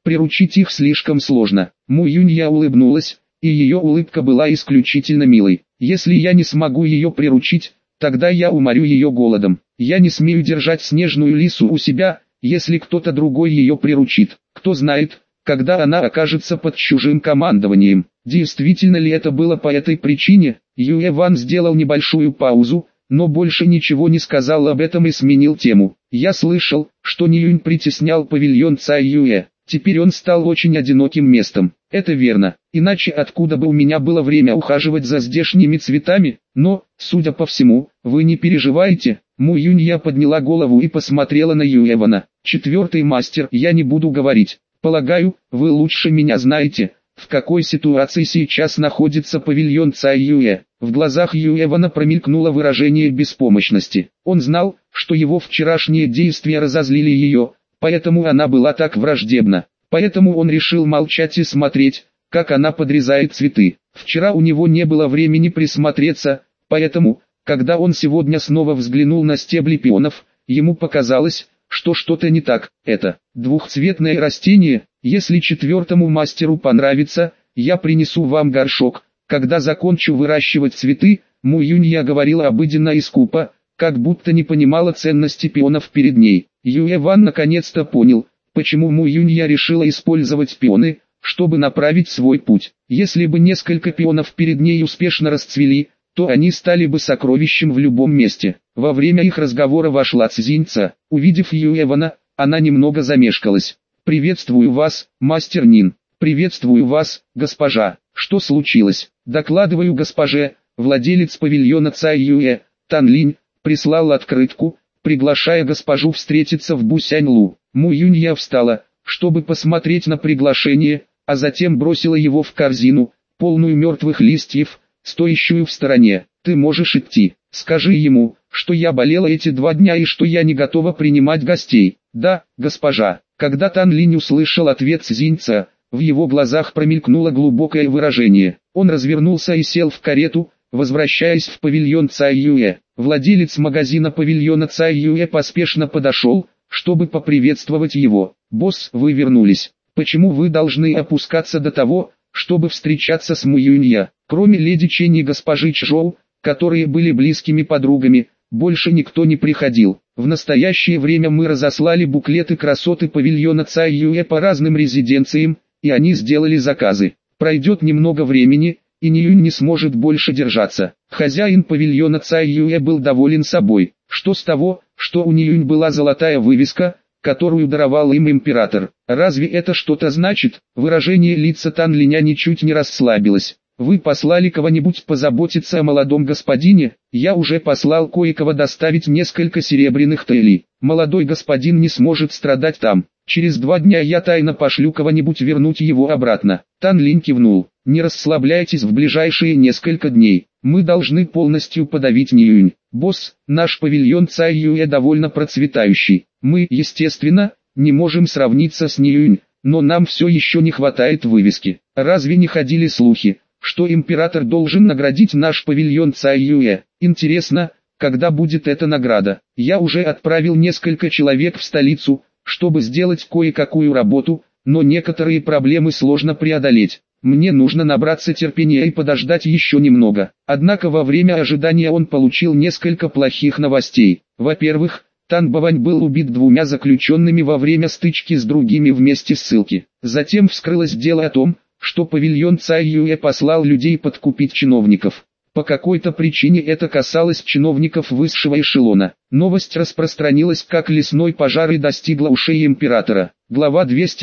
Приручить их слишком сложно. Му Юнья улыбнулась, и ее улыбка была исключительно милой. Если я не смогу ее приручить, тогда я уморю ее голодом. Я не смею держать снежную лису у себя, если кто-то другой ее приручит. Кто знает, когда она окажется под чужим командованием. Действительно ли это было по этой причине? Юэ Ван сделал небольшую паузу, но больше ничего не сказал об этом и сменил тему. Я слышал, что Ниюнь притеснял павильон Цай Юэ. Теперь он стал очень одиноким местом. Это верно, иначе откуда бы у меня было время ухаживать за здешними цветами? Но, судя по всему, вы не переживаете. Му Юнья подняла голову и посмотрела на Юэвана. Четвертый мастер, я не буду говорить. Полагаю, вы лучше меня знаете, в какой ситуации сейчас находится павильон Цай Юэ. В глазах Юэвана промелькнуло выражение беспомощности. Он знал, что его вчерашние действия разозлили ее, поэтому она была так враждебна. Поэтому он решил молчать и смотреть, как она подрезает цветы. Вчера у него не было времени присмотреться, поэтому, когда он сегодня снова взглянул на стебли пионов, ему показалось, что что-то не так. Это двухцветное растение. Если четвертому мастеру понравится, я принесу вам горшок. Когда закончу выращивать цветы, Му Юнья говорила обыденно и скупо, как будто не понимала ценности пионов перед ней. Юэ Ван наконец-то понял, почему Му Юнья решила использовать пионы, чтобы направить свой путь. Если бы несколько пионов перед ней успешно расцвели, то они стали бы сокровищем в любом месте. Во время их разговора вошла Цзиньца. Увидев Юэ Вана, она немного замешкалась. «Приветствую вас, мастер Нин. Приветствую вас, госпожа. Что случилось?» «Докладываю госпоже, владелец павильона Цай Юэ, Тан Линь, прислал открытку, приглашая госпожу встретиться в Бусяньлу». Му Юнья встала, чтобы посмотреть на приглашение, а затем бросила его в корзину, полную мертвых листьев, стоящую в стороне. «Ты можешь идти. Скажи ему, что я болела эти 2 дня и что я не готова принимать гостей». «Да, госпожа». Когда Тан Линь услышал ответ Цзиньца, в его глазах промелькнуло глубокое выражение. Он развернулся и сел в карету, возвращаясь в павильон Цай Юэ. Владелец магазина павильона Цай Юэ поспешно подошел, чтобы поприветствовать его. «Босс, вы вернулись. Почему вы должны опускаться до того, чтобы встречаться с Му Юнья?» Кроме леди Чэнь и госпожи Чжоу, которые были близкими подругами, больше никто не приходил. В настоящее время мы разослали буклеты красоты павильона Цай Юэ по разным резиденциям, и они сделали заказы. Пройдет немного времени, и Ниюнь не сможет больше держаться. Хозяин павильона Цай Юэ был доволен собой. Что с того, что у Ниюнь была золотая вывеска, которую даровал им император? Разве это что-то значит? Выражение лица Тан Линя ничуть не расслабилось. «Вы послали кого-нибудь позаботиться о молодом господине?» «Я уже послал кое-кого доставить несколько серебряных тэйлей. Молодой господин не сможет страдать там. Через 2 дня я тайно пошлю кого-нибудь вернуть его обратно». Тан Линь кивнул. «Не расслабляйтесь в ближайшие несколько дней. Мы должны полностью подавить Ниюнь. Босс, наш павильон Цай Юэ довольно процветающий. Мы, естественно, не можем сравниться с Ниюнь, но нам все еще не хватает вывески. Разве не ходили слухи, что император должен наградить наш павильон Цай Юэ? Интересно, когда будет эта награда? Я уже отправил несколько человек в столицу, чтобы сделать кое-какую работу, но некоторые проблемы сложно преодолеть. Мне нужно набраться терпения и подождать еще немного». Однако во время ожидания он получил несколько плохих новостей. Во-первых, Тан Бавань был убит 2 заключенными во время стычки с другими в месте ссылки. Затем вскрылось дело о том, что павильон Цай Юэ послал людей подкупить чиновников. По какой-то причине это касалось чиновников высшего эшелона. Новость распространилась как лесной пожар и достигла ушей императора. Глава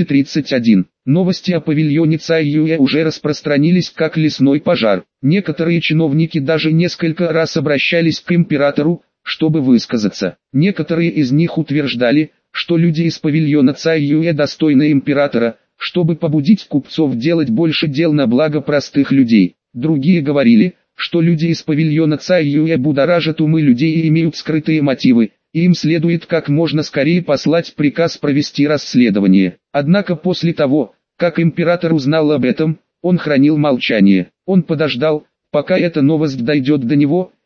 231. Новости о павильоне Цай Юэ уже распространились как лесной пожар. Некоторые чиновники даже несколько раз обращались к императору, чтобы высказаться. Некоторые из них утверждали, что люди из павильона Цай Юэ достойны императора, чтобы побудить купцов делать больше дел на благо простых людей. Другие говорили, что люди из павильона Цай Юэ будоражат умы людей и имеют скрытые мотивы, и им следует как можно скорее послать приказ провести расследование. Однако после того, как император узнал об этом, он хранил молчание. Он подождал, пока эта новость дойдет до него,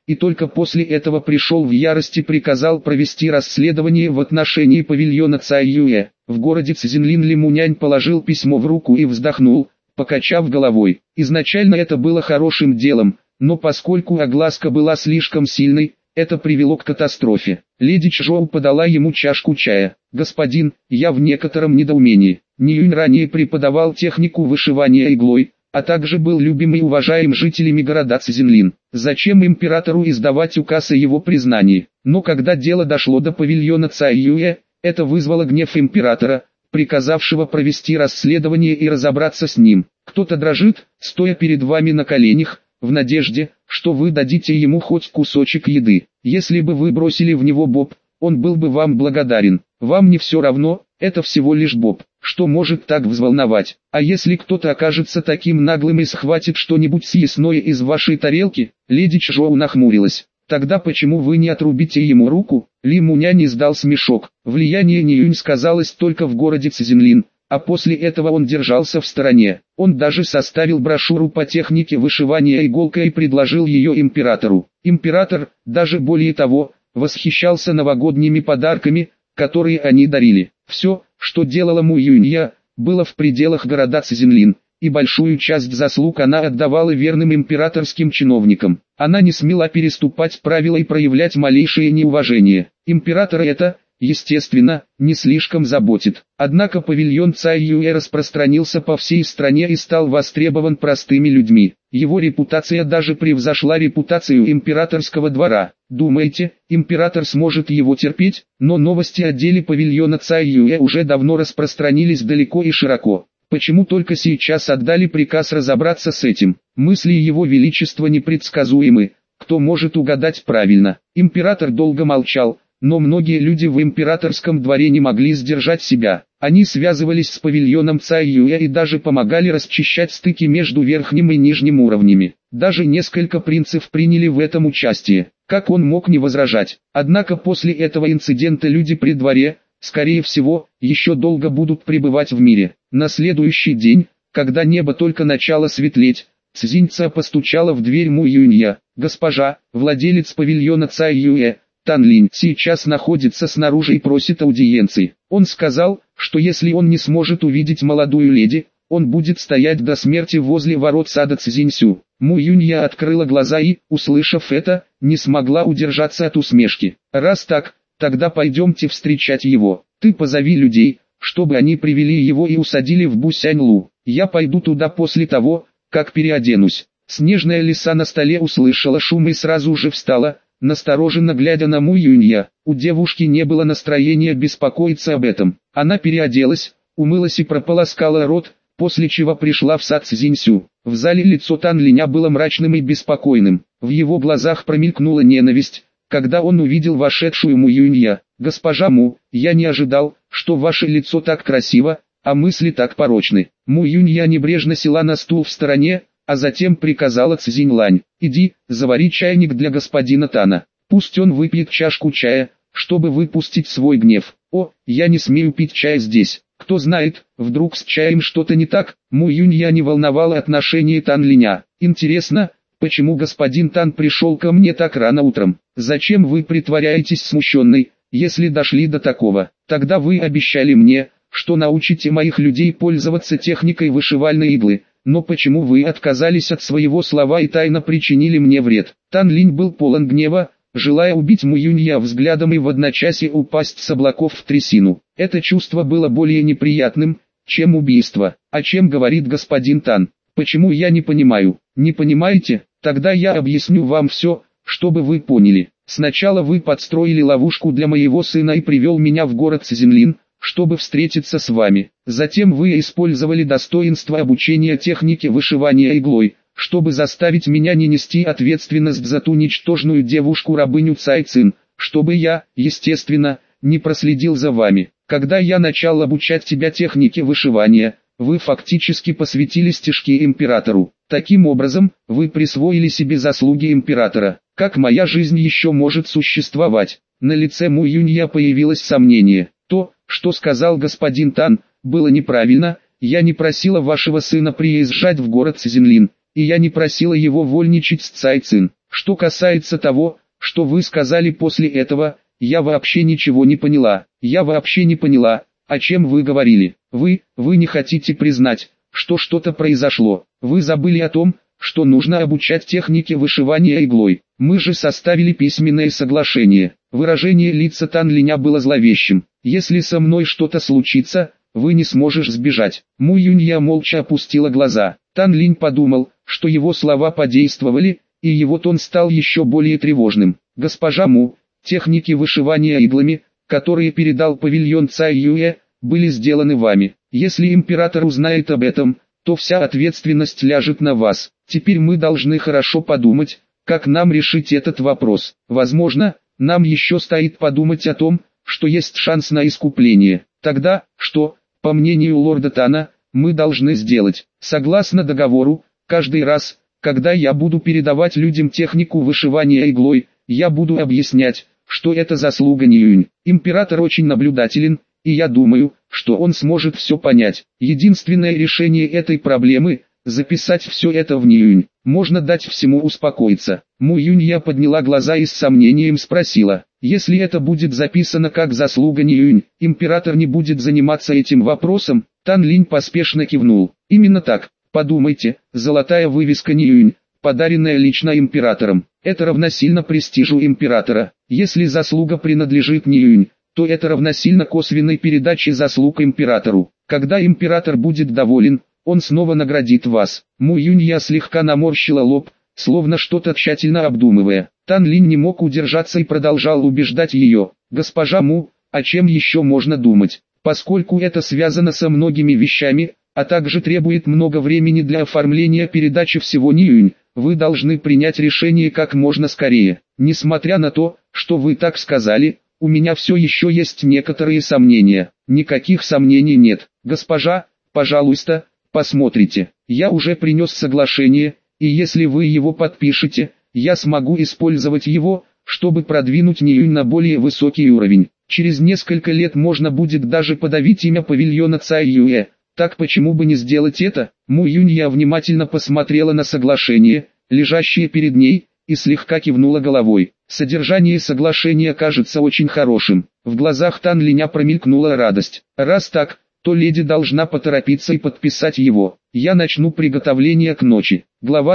и только после этого пришел в ярость и приказал провести расследование в отношении павильона Цайюэ. В городе Цзинлин Ли Мунянь положил письмо в руку и вздохнул, покачав головой. Изначально это было хорошим делом, но поскольку огласка была слишком сильной, это привело к катастрофе. Леди Чжоу подала ему чашку чая. «Господин, я в некотором недоумении. Ниюнь ранее преподавал технику вышивания иглой, а также был любим и уважаем жителями города Цзинлин. Зачем императору издавать указ о его признании?» Но когда дело дошло до павильона Цайюэ, это вызвало гнев императора, приказавшего провести расследование и разобраться с ним. Кто-то дрожит, стоя перед вами на коленях, в надежде, что вы дадите ему хоть кусочек еды. Если бы вы бросили в него боб, он был бы вам благодарен. Вам не все равно, это всего лишь боб. Что может так взволновать? А если кто-то окажется таким наглым и схватит что-нибудь съестное из вашей тарелки? Леди Чжоу нахмурилась. Тогда почему вы не отрубите ему руку? Ли Мунянь издал смешок. Влияние Ниюнь сказалось только в городе Цзинлин, а после этого он держался в стороне. Он даже составил брошюру по технике вышивания иголкой и предложил ее императору. Император, даже более того, восхищался новогодними подарками, которые они дарили. Все, что делала Му Юнья, было в пределах города Цзинлин, и большую часть заслуг она отдавала верным императорским чиновникам. Она не смела переступать правила и проявлять малейшее неуважение. Императора это, естественно, не слишком заботит. Однако павильон Цайюэ распространился по всей стране и стал востребован простыми людьми. Его репутация даже превзошла репутацию императорского двора. Думаете, император сможет его терпеть? Но новости о деле павильона Цайюэ уже давно распространились далеко и широко. Почему только сейчас отдали приказ разобраться с этим? Мысли его величества непредсказуемы. Кто может угадать правильно? Император долго молчал, но многие люди в императорском дворе не могли сдержать себя. Они связывались с павильоном Цайюэ и даже помогали расчищать стыки между верхним и нижним уровнями. Даже несколько принцев приняли в этом участие. Как он мог не возражать? Однако после этого инцидента люди при дворе, скорее всего, еще долго будут пребывать в мире. На следующий день, когда небо только начало светлеть, Цзиньца постучала в дверь Му Юнья. «Госпожа, владелец павильона Цайюэ, Тан Линь сейчас находится снаружи и просит аудиенции. Он сказал, что если он не сможет увидеть молодую леди, он будет стоять до смерти возле ворот сада Цзиньсю». Му Юнья открыла глаза и, услышав это, не смогла удержаться от усмешки. «Раз так, тогда пойдемте встречать его. Ты позови людей, чтобы они привели его и усадили в Бусянь-Лу. Я пойду туда после того, как переоденусь». Снежная лиса на столе услышала шум и сразу же встала, настороженно глядя на Му Юнья. У девушки не было настроения беспокоиться об этом. Она переоделась, умылась и прополоскала рот, после чего пришла в сад Цзиньсю. В зале лицо Тан Линя было мрачным и беспокойным. В его глазах промелькнула ненависть, когда он увидел вошедшую Му Юнья. «Госпожа Му, я не ожидал, что ваше лицо так красиво, а мысли так порочны». Му Юнья небрежно села на стул в стороне, а затем приказала Цзиньлань: «Иди, завари чайник для господина Тана. Пусть он выпьет чашку чая, чтобы выпустить свой гнев». «О, я не смею пить чай здесь. Кто знает, вдруг с чаем что-то не так». Му Юнья не волновало отношение Тан Линя. «Интересно, почему господин Тан пришел ко мне так рано утром? Зачем вы притворяетесь смущенной, если дошли до такого? Тогда вы обещали мне, что научите моих людей пользоваться техникой вышивальной иглы. Но почему вы отказались от своего слова и тайно причинили мне вред?» Тан Линь был полон гнева, желая убить Му Юнья взглядом и в одночасье упасть с облаков в трясину. Это чувство было более неприятным, чем убийство. «О чем говорит господин Тан? Почему я не понимаю?» «Не понимаете? Тогда я объясню вам все, чтобы вы поняли. Сначала вы подстроили ловушку для моего сына и привел меня в город Цзинлин, чтобы встретиться с вами. Затем вы использовали достоинство обучения технике вышивания иглой, чтобы заставить меня не нести ответственность за ту ничтожную девушку-рабыню Цай Цин, чтобы я, естественно, не проследил за вами. Когда я начал обучать тебя технике вышивания, вы фактически посвятили стежки императору. Таким образом, вы присвоили себе заслуги императора. Как моя жизнь еще может существовать?» На лице Му Юнья появилось сомнение. «То, что сказал господин Тан, было неправильно. Я не просила вашего сына приезжать в город Цзинлин, и я не просила его вольничать с Цай Цин. Что касается того, что вы сказали после этого, я вообще ничего не поняла. Я вообще не поняла, о чем вы говорили. Вы не хотите признать, что что-то произошло. Вы забыли о том, что нужно обучать технике вышивания иглой. Мы же составили письменное соглашение. Выражение лица Тан Линя было зловещим. Если со мной что-то случится, вы не сможешь сбежать. Му Юнья молча опустила глаза. Тан Линь подумал, что его слова подействовали, и его тон стал еще более тревожным. Госпожа Му, техники вышивания иглами, которые передал павильон Цай Юэ, были сделаны вами. Если император узнает об этом, то вся ответственность ляжет на вас. Теперь мы должны хорошо подумать, как нам решить этот вопрос. Возможно, нам еще стоит подумать о том, что есть шанс на искупление. Тогда, что, по мнению лорда Тана, мы должны сделать? Согласно договору, каждый раз, когда я буду передавать людям технику вышивания иглой, я буду объяснять, что это заслуга Ниюнь. Император очень наблюдателен, и я думаю, что он сможет все понять. Единственное решение этой проблемы – записать все это в Ниюнь. Можно дать всему успокоиться. Му Юнья подняла глаза и с сомнением спросила: если это будет записано как заслуга Ниюнь, император не будет заниматься этим вопросом? Тан Линь поспешно кивнул. Именно так. Подумайте, золотая вывеска Ниюнь, подаренная лично императором, это равносильно престижу императора. Если заслуга принадлежит Ниюнь, то это равносильно косвенной передаче заслуг императору. Когда император будет доволен, он снова наградит вас. Му Юнья слегка наморщила лоб, словно что-то тщательно обдумывая. Тан Линь не мог удержаться и продолжал убеждать ее. Госпожа Му, о чем еще можно думать? Поскольку это связано со многими вещами, а также требует много времени для оформления передачи всего Ниюнь, вы должны принять решение как можно скорее. Несмотря на то, что вы так сказали, у меня все еще есть некоторые сомнения. Никаких сомнений нет. Госпожа, пожалуйста, посмотрите. Я уже принес соглашение, и если вы его подпишете, я смогу использовать его, чтобы продвинуть Ниюнь на более высокий уровень. Через несколько лет можно будет даже подавить имя павильона Цай Юэ. Так почему бы не сделать это? Му Юнья внимательно посмотрела на соглашение, лежащее перед ней, и слегка кивнула головой. Содержание соглашения кажется очень хорошим. В глазах Тан Линя промелькнула радость. Раз так, то леди должна поторопиться и подписать его. Я начну приготовление к ночи. Глава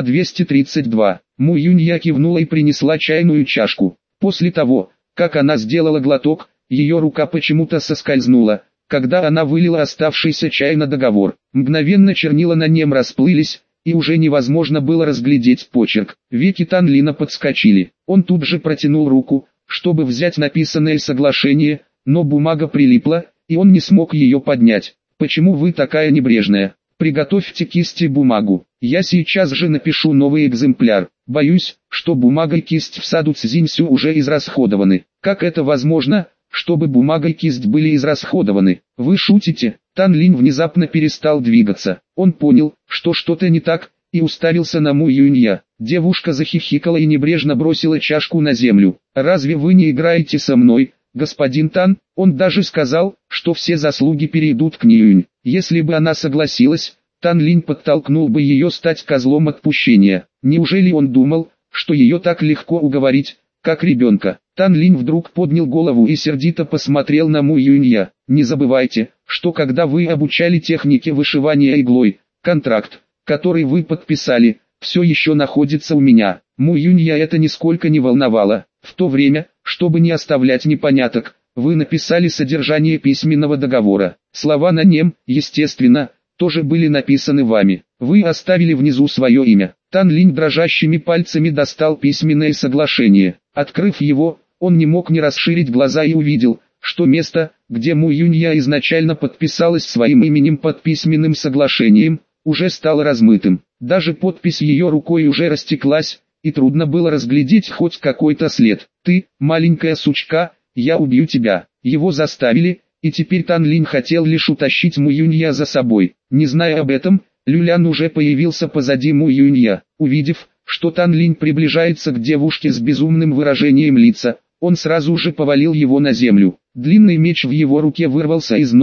232. Му Юнья кивнула и принесла чайную чашку. После того, как она сделала глоток, ее рука почему-то соскользнула, когда она вылила оставшийся чай на договор. Мгновенно чернила на нем расплылись, и уже невозможно было разглядеть почерк. Веки Тан Лина подскочили. Он тут же протянул руку, чтобы взять написанное соглашение, но бумага прилипла, и он не смог ее поднять. «Почему вы такая небрежная? Приготовьте кисть и бумагу. Я сейчас же напишу новый экземпляр. Боюсь, что бумага и кисть в саду Цзиньсю уже израсходованы». «Как это возможно, чтобы бумага и кисть были израсходованы? Вы шутите?» Тан Линь внезапно перестал двигаться. Он понял, что что-то не так, и уставился на Му Юнья. Девушка захихикала и небрежно бросила чашку на землю. «Разве вы не играете со мной, господин Тан?» Он даже сказал, что все заслуги перейдут к Ниюнь. Если бы она согласилась, Тан Линь подтолкнул бы ее стать козлом отпущения. Неужели он думал, что ее так легко уговорить, как ребенка? Тан Линь вдруг поднял голову и сердито посмотрел на Му Юнья. «Не забывайте, что когда вы обучали технике вышивания иглой, контракт, который вы подписали, все еще находится у меня». Му Юнья это нисколько не волновало. В то время, чтобы не оставлять непоняток, вы написали содержание письменного договора. Слова на нем, естественно, тоже были написаны вами. Вы оставили внизу свое имя. Тан Линь дрожащими пальцами достал письменное соглашение. Открыв его, он не мог не расширить глаза и увидел, что место, где Му Юнья изначально подписалась своим именем под письменным соглашением, уже стало размытым. Даже подпись ее рукой уже растеклась, и трудно было разглядеть хоть какой-то след. «Ты, маленькая сучка, я убью тебя». Его заставили, и теперь Тан Линь хотел лишь утащить Му Юнья за собой. Не зная об этом, Люлян уже появился позади Му Юнья. Увидев, что Тан Линь приближается к девушке с безумным выражением лица, он сразу же повалил его на землю. Длинный меч в его руке вырвался из ножен,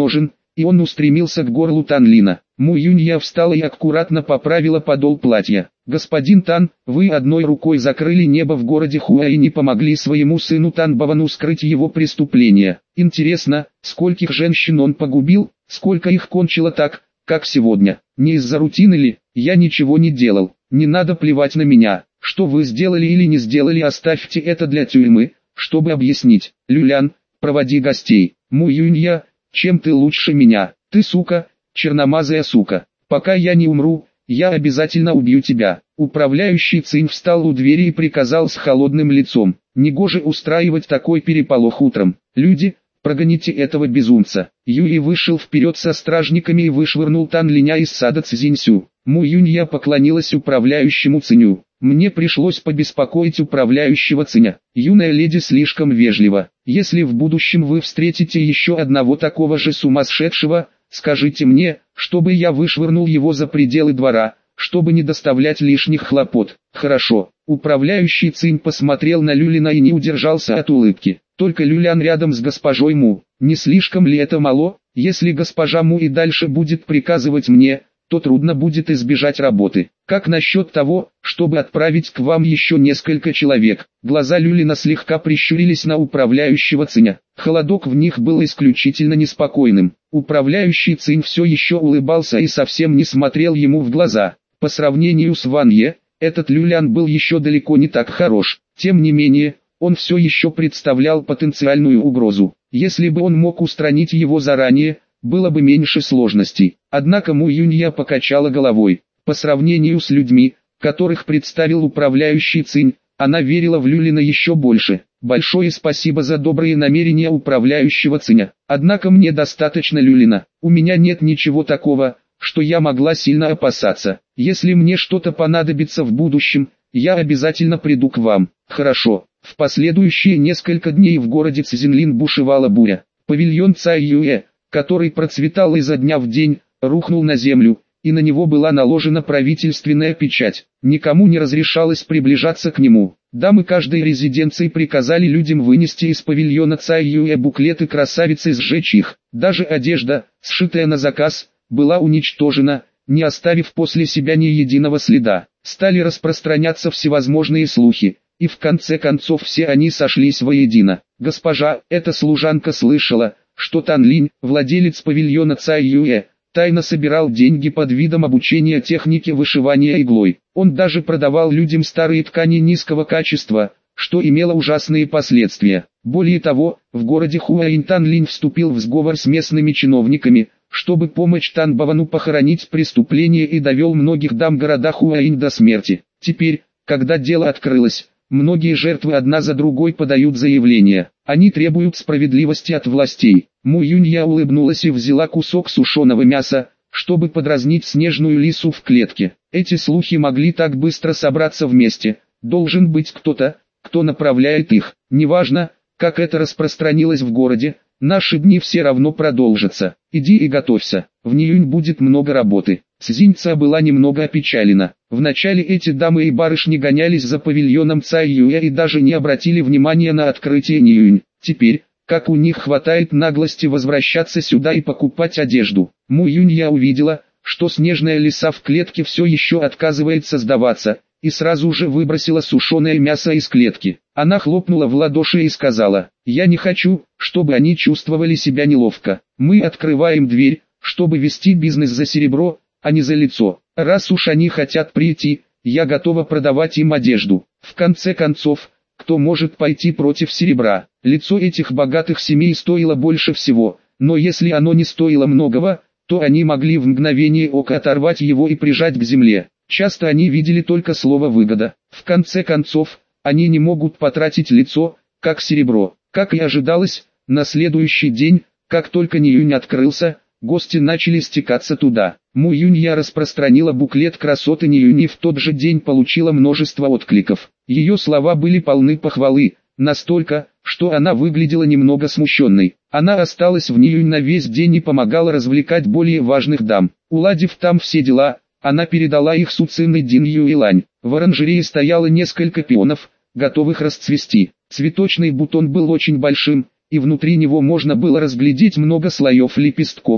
и он устремился к горлу Танлина. Му Юнья встала и аккуратно поправила подол платья. «Господин Тан, вы одной рукой закрыли небо в городе Хуа и не помогли своему сыну Танбавану скрыть его преступление. Интересно, скольких женщин он погубил, сколько их кончило так, как сегодня? Не из-за рутины ли? Я ничего не делал, не надо плевать на меня. Что вы сделали или не сделали, оставьте это для тюрьмы, чтобы объяснить. Люлян, проводи гостей. Му Юнья, чем ты лучше меня? Ты сука, черномазая сука. Пока я не умру, я обязательно убью тебя». Управляющий Цинь встал у двери и приказал с холодным лицом: «Негоже устраивать такой переполох утром. Люди, прогоните этого безумца». Юй вышел вперед со стражниками и вышвырнул Танлиня из сада Цзиньсю. Му Юнья поклонилась управляющему Циню. «Мне пришлось побеспокоить управляющего Циня. Юная леди слишком вежлива. Если в будущем вы встретите еще одного такого же сумасшедшего, скажите мне, чтобы я вышвырнул его за пределы двора, чтобы не доставлять лишних хлопот». «Хорошо». Управляющий Цинь посмотрел на Люлина и не удержался от улыбки. «Только Люлян рядом с госпожой Му. Не слишком ли это мало? Если госпожа Му и дальше будет приказывать мне, то трудно будет избежать работы. Как насчет того, чтобы отправить к вам еще несколько человек?» Глаза Люлина слегка прищурились на управляющего Циня. Холодок в них был исключительно неспокойным. Управляющий Цинь все еще улыбался и совсем не смотрел ему в глаза. По сравнению с Ван Е, этот Люлян был еще далеко не так хорош. Тем не менее, он все еще представлял потенциальную угрозу. Если бы он мог устранить его заранее, было бы меньше сложностей. Однако Му Юнья покачала головой. По сравнению с людьми, которых представил управляющий Цинь, она верила в Люлина еще больше. «Большое спасибо за добрые намерения управляющего Циня. Однако мне достаточно Люлина. У меня нет ничего такого, что я могла сильно опасаться. Если мне что-то понадобится в будущем, я обязательно приду к вам». «Хорошо». В последующие несколько дней в городе Цзинлин бушевала буря. Павильон Цай Юэ, который процветал изо дня в день, рухнул на землю, и на него была наложена правительственная печать. Никому не разрешалось приближаться к нему. Дамы каждой резиденции приказали людям вынести из павильона Цай Юэ буклеты красавицы и сжечь их. Даже одежда, сшитая на заказ, была уничтожена, не оставив после себя ни единого следа. Стали распространяться всевозможные слухи, и в конце концов все они сошлись воедино. «Госпожа, эта служанка слышала, что Танлинь, владелец павильона Цай Юэ, тайно собирал деньги под видом обучения технике вышивания иглой. Он даже продавал людям старые ткани низкого качества, что имело ужасные последствия. Более того, в городе Хуаинь Танлинь вступил в сговор с местными чиновниками, чтобы помочь Танбавану похоронить преступление, и довел многих дам города Хуаинь до смерти. Теперь, когда дело открылось, многие жертвы одна за другой подают заявления. Они требуют справедливости от властей». Му Юнья улыбнулась и взяла кусок сушеного мяса, чтобы подразнить снежную лису в клетке. Эти слухи могли так быстро собраться вместе. Должен быть кто-то, кто направляет их. Неважно, как это распространилось в городе, наши дни все равно продолжатся. Иди и готовься, в июнь будет много работы. Цзиньца была немного опечалена. Вначале эти дамы и барышни гонялись за павильоном Цай Юэ и даже не обратили внимания на открытие Ниюнь. Теперь, как у них хватает наглости возвращаться сюда и покупать одежду. Му Юнья увидела, что снежная лиса в клетке все еще отказывается сдаваться, и сразу же выбросила сушеное мясо из клетки. Она хлопнула в ладоши и сказала: «Я не хочу, чтобы они чувствовали себя неловко. Мы открываем дверь, чтобы вести бизнес за серебро, а не за лицо. Раз уж они хотят прийти, я готова продавать им одежду. В конце концов, кто может пойти против серебра? Лицо этих богатых семей стоило больше всего, но если оно не стоило многого, то они могли в мгновение ока оторвать его и прижать к земле. Часто они видели только слово «выгода». В конце концов, они не могут потратить лицо, как серебро». Как и ожидалось, на следующий день, как только Ниюнь открылся, гости начали стекаться туда. Му Юнья распространила буклет красоты Ниюнь и в тот же день получила множество откликов. Ее слова были полны похвалы, настолько, что она выглядела немного смущенной. Она осталась в Ниюнь на весь день и помогала развлекать более важных дам. Уладив там все дела, она передала их Су Цин и Дин Юэлань. В оранжерее стояло несколько пионов, готовых расцвести. Цветочный бутон был очень большим, и внутри него можно было разглядеть много слоев лепестков,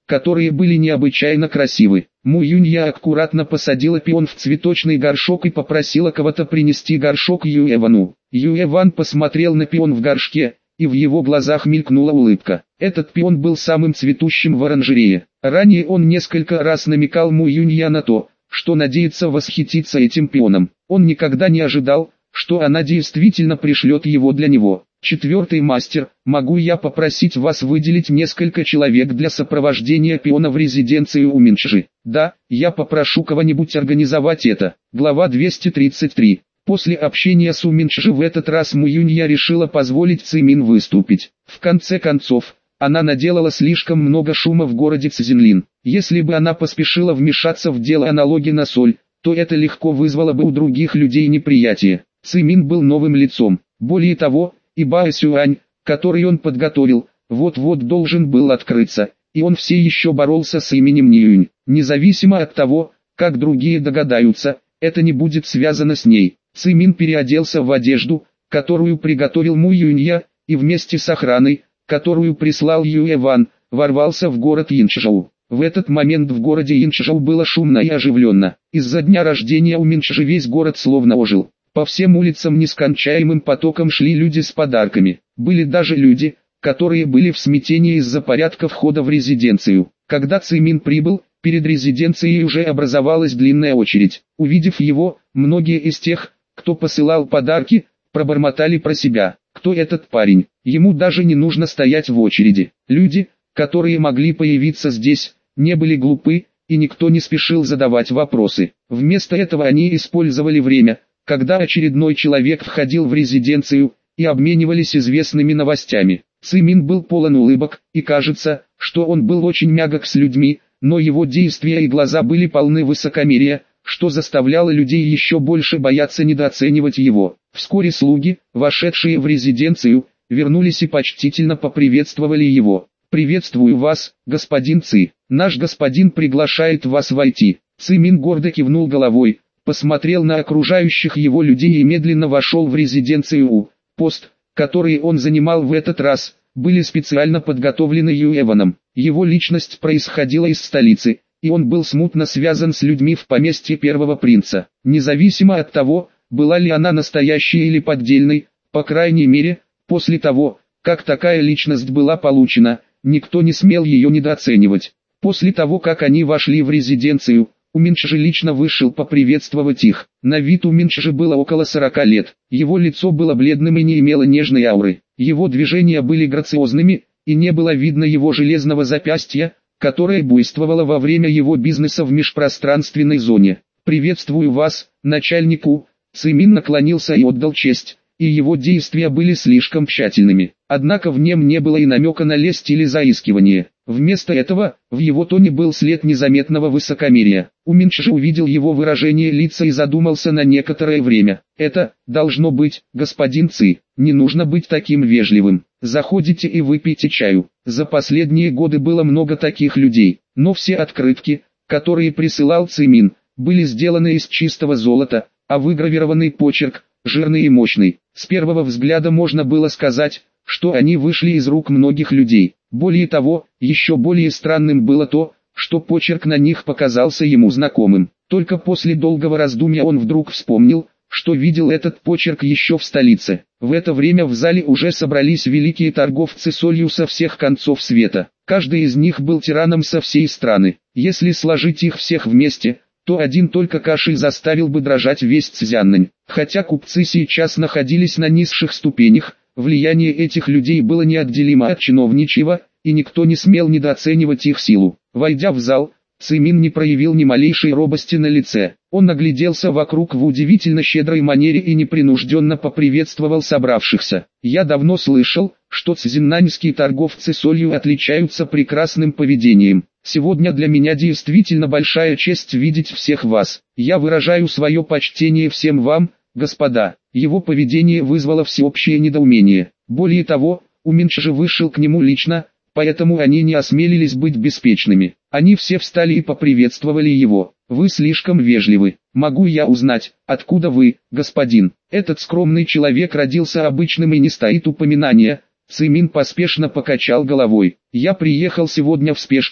которые были необычайно красивы. Му Юнья аккуратно посадила пион в цветочный горшок и попросила кого-то принести горшок Юэвану. Юэван посмотрел на пион в горшке, и в его глазах мелькнула улыбка. Этот пион был самым цветущим в оранжерее. Ранее он несколько раз намекал Му Юнья на то, что надеется восхититься этим пионом. Он никогда не ожидал, что она действительно пришлет его для него. Четвертый мастер, могу я попросить вас выделить несколько человек для сопровождения пиона в резиденцию Уминчжи? Да, я попрошу кого-нибудь организовать это. Глава 233. После общения с Уминчжи в этот раз Му Юнья решила позволить Цимин выступить. В конце концов, она наделала слишком много шума в городе Цзинлин. Если бы она поспешила вмешаться в дело о налоге на соль, то это легко вызвало бы у других людей неприятие. Цимин был новым лицом. Более того, и Бао Сюань, который он подготовил, вот-вот должен был открыться, и он все еще боролся с именем Ниюнь. Независимо от того, как другие догадаются, это не будет связано с ней. Цимин переоделся в одежду, которую приготовил Му Юнья, и вместе с охраной, которую прислал Юэван, ворвался в город Инчжоу. В этот момент в городе Инчжоу было шумно и оживленно. Из-за дня рождения Уминчжи весь город словно ожил. По всем улицам нескончаемым потоком шли люди с подарками. Были даже люди, которые были в смятении из-за порядка входа в резиденцию. Когда Цимин прибыл, перед резиденцией уже образовалась длинная очередь. Увидев его, многие из тех, кто посылал подарки, пробормотали про себя: кто этот парень? Ему даже не нужно стоять в очереди. Люди, которые могли появиться здесь, не были глупы, и никто не спешил задавать вопросы. Вместо этого они использовали время, когда очередной человек входил в резиденцию, и обменивались известными новостями. Цимин был полон улыбок, и кажется, что он был очень мягок с людьми, но его действия и глаза были полны высокомерия, что заставляло людей еще больше бояться недооценивать его. Вскоре слуги, вошедшие в резиденцию, вернулись и почтительно поприветствовали его. «Приветствую вас, господин Ци. Наш господин приглашает вас войти». Цимин гордо кивнул головой, посмотрел на окружающих его людей и медленно вошел в резиденцию. Пост, который он занимал в этот раз, были специально подготовлены Юэваном. Его личность происходила из столицы, и он был смутно связан с людьми в поместье первого принца. Независимо от того, была ли она настоящей или поддельной, по крайней мере, после того, как такая личность была получена, никто не смел ее недооценивать. После того, как они вошли в резиденцию, Уминчжи лично вышел поприветствовать их. На вид Уминчжи было около 40 лет. Его лицо было бледным и не имело нежной ауры. Его движения были грациозными, и не было видно его железного запястья, которое буйствовало во время его бизнеса в межпространственной зоне. «Приветствую вас, начальнику». Цимин наклонился и отдал честь, и его действия были слишком тщательными. Однако в нем не было и намека на лесть или заискивание. Вместо этого, в его тоне был след незаметного высокомерия. Уминчжи увидел его выражение лица и задумался на некоторое время. «Это, должно быть, господин Ци, не нужно быть таким вежливым. Заходите и выпейте чаю». За последние годы было много таких людей, но все открытки, которые присылал Цимин, были сделаны из чистого золота, а выгравированный почерк, жирный и мощный. С первого взгляда можно было сказать, что они вышли из рук многих людей. Более того, еще более странным было то, что почерк на них показался ему знакомым. Только после долгого раздумья он вдруг вспомнил, что видел этот почерк еще в столице. В это время в зале уже собрались великие торговцы солью со всех концов света. Каждый из них был тираном со всей страны. Если сложить их всех вместе, то один только Каши заставил бы дрожать весь Цзяннань. Хотя купцы сейчас находились на низших ступенях, влияние этих людей было неотделимо от чиновничьего, и никто не смел недооценивать их силу. Войдя в зал, Цимин не проявил ни малейшей робости на лице. Он нагляделся вокруг в удивительно щедрой манере и непринужденно поприветствовал собравшихся. «Я давно слышал, что цзиннаньские торговцы солью отличаются прекрасным поведением. Сегодня для меня действительно большая честь видеть всех вас. Я выражаю свое почтение всем вам, господа». Его поведение вызвало всеобщее недоумение. Более того, Уминчжи вышел к нему лично, поэтому они не осмелились быть беспечными. Они все встали и поприветствовали его. «Вы слишком вежливы. Могу я узнать, откуда вы, господин?» Этот скромный человек родился обычным и не стоит упоминания. Цимин поспешно покачал головой. «Я приехал сегодня в спешке,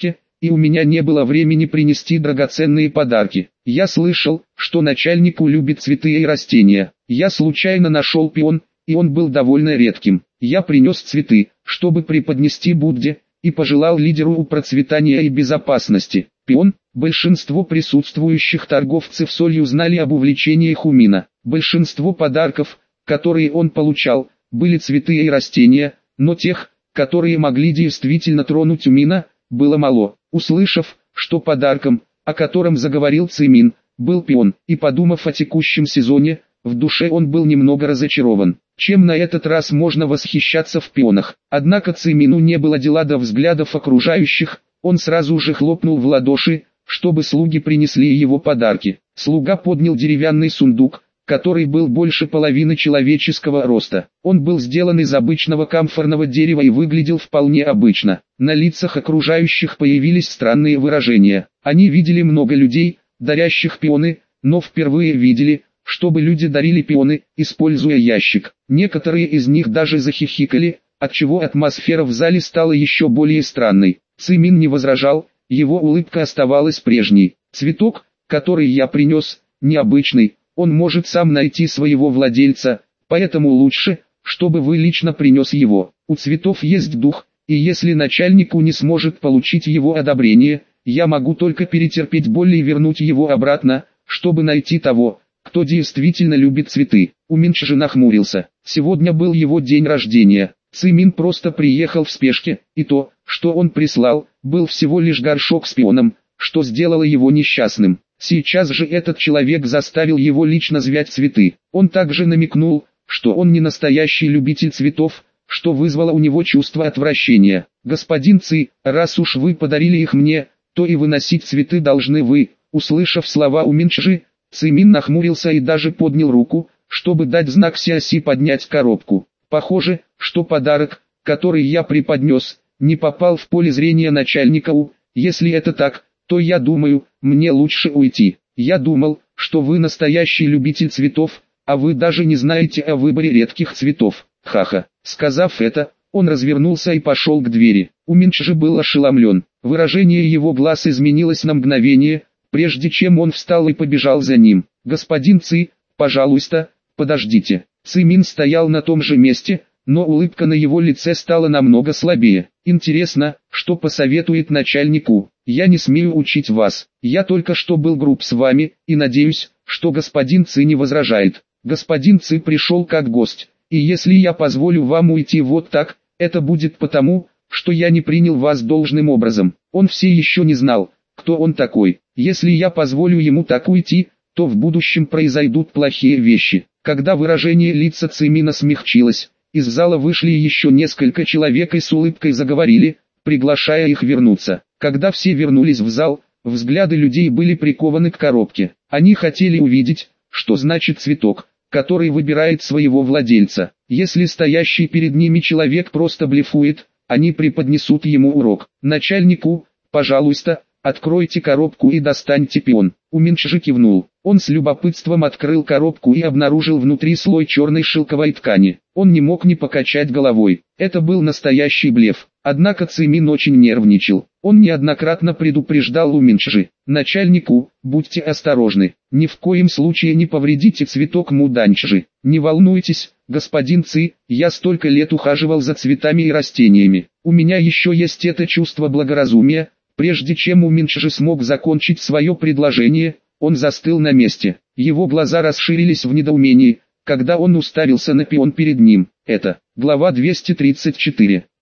и у меня не было времени принести драгоценные подарки. Я слышал, что начальнику любит цветы и растения. Я случайно нашел пион, и он был довольно редким. Я принес цветы, чтобы преподнести Будде, и пожелал лидеру процветания и безопасности. Пион. Большинство присутствующих торговцев солью знали об увлечениях Умина. Большинство подарков, которые он получал, были цветы и растения, но тех, которые могли действительно тронуть Умина, было мало. Услышав, что подарком, о котором заговорил Цимин, был пион, и подумав о текущем сезоне, в душе он был немного разочарован. Чем на этот раз можно восхищаться в пионах? Однако Цимину не было дела до взглядов окружающих, он сразу же хлопнул в ладоши, чтобы слуги принесли его подарки. Слуга поднял деревянный сундук, который был больше половины человеческого роста. Он был сделан из обычного камфорного дерева и выглядел вполне обычно. На лицах окружающих появились странные выражения. Они видели много людей, дарящих пионы, но впервые видели, чтобы люди дарили пионы, используя ящик. Некоторые из них даже захихикали, отчего атмосфера в зале стала еще более странной. Цимин не возражал, его улыбка оставалась прежней. Цветок, который я принес, необычный, он может сам найти своего владельца, поэтому лучше, чтобы вы лично принес его. У цветов есть дух, и если начальнику не сможет получить его одобрение, я могу только перетерпеть боль и вернуть его обратно, чтобы найти того, кто действительно любит цветы. Уминчжи нахмурился. Сегодня был его день рождения. Цимин просто приехал в спешке, и то, что он прислал, был всего лишь горшок с пионом, что сделало его несчастным. Сейчас же этот человек заставил его лично звять цветы. Он также намекнул, что он не настоящий любитель цветов, что вызвало у него чувство отвращения. «Господин Ци, раз уж вы подарили их мне, то и выносить цветы должны вы». Услышав слова Уминчжи, Цимин нахмурился и даже поднял руку, чтобы дать знак Сяси поднять коробку. Похоже, что подарок, который я преподнес, не попал в поле зрения начальника У. Если это так, то я думаю, мне лучше уйти. Я думал, что вы настоящий любитель цветов, а вы даже не знаете о выборе редких цветов. Ха-ха. Сказав это, он развернулся и пошел к двери. Уминчжи был ошеломлен. Выражение его глаз изменилось на мгновение, прежде чем он встал и побежал за ним. «Господин Ци, пожалуйста, подождите». Цимин стоял на том же месте, но улыбка на его лице стала намного слабее. «Интересно, что посоветует начальнику? Я не смею учить вас. Я только что был груб с вами, и надеюсь, что господин Ци не возражает. Господин Ци пришел как гость, и если я позволю вам уйти вот так, это будет потому, что я не принял вас должным образом». Он все еще не знал, кто он такой. Если я позволю ему так уйти, то в будущем произойдут плохие вещи. Когда выражение лица Цимина смягчилось, из зала вышли еще несколько человек и с улыбкой заговорили, приглашая их вернуться. Когда все вернулись в зал, взгляды людей были прикованы к коробке. Они хотели увидеть, что значит цветок, который выбирает своего владельца. Если стоящий перед ними человек просто блефует, они преподнесут ему урок. «Начальнику, пожалуйста, откройте коробку и достаньте пион». Уминчжи кивнул. Он с любопытством открыл коробку и обнаружил внутри слой черной шелковой ткани. Он не мог не покачать головой. Это был настоящий блеф. Однако Цимин очень нервничал. Он неоднократно предупреждал Уминчжи: «Начальнику, будьте осторожны. Ни в коем случае не повредите цветок Муданчжи. Не волнуйтесь, господин Ци, я столько лет ухаживал за цветами и растениями. У меня еще есть это чувство благоразумия». Прежде чем Уминчжи смог закончить свое предложение, он застыл на месте. Его глаза расширились в недоумении, когда он уставился на пион перед ним. Это глава 234.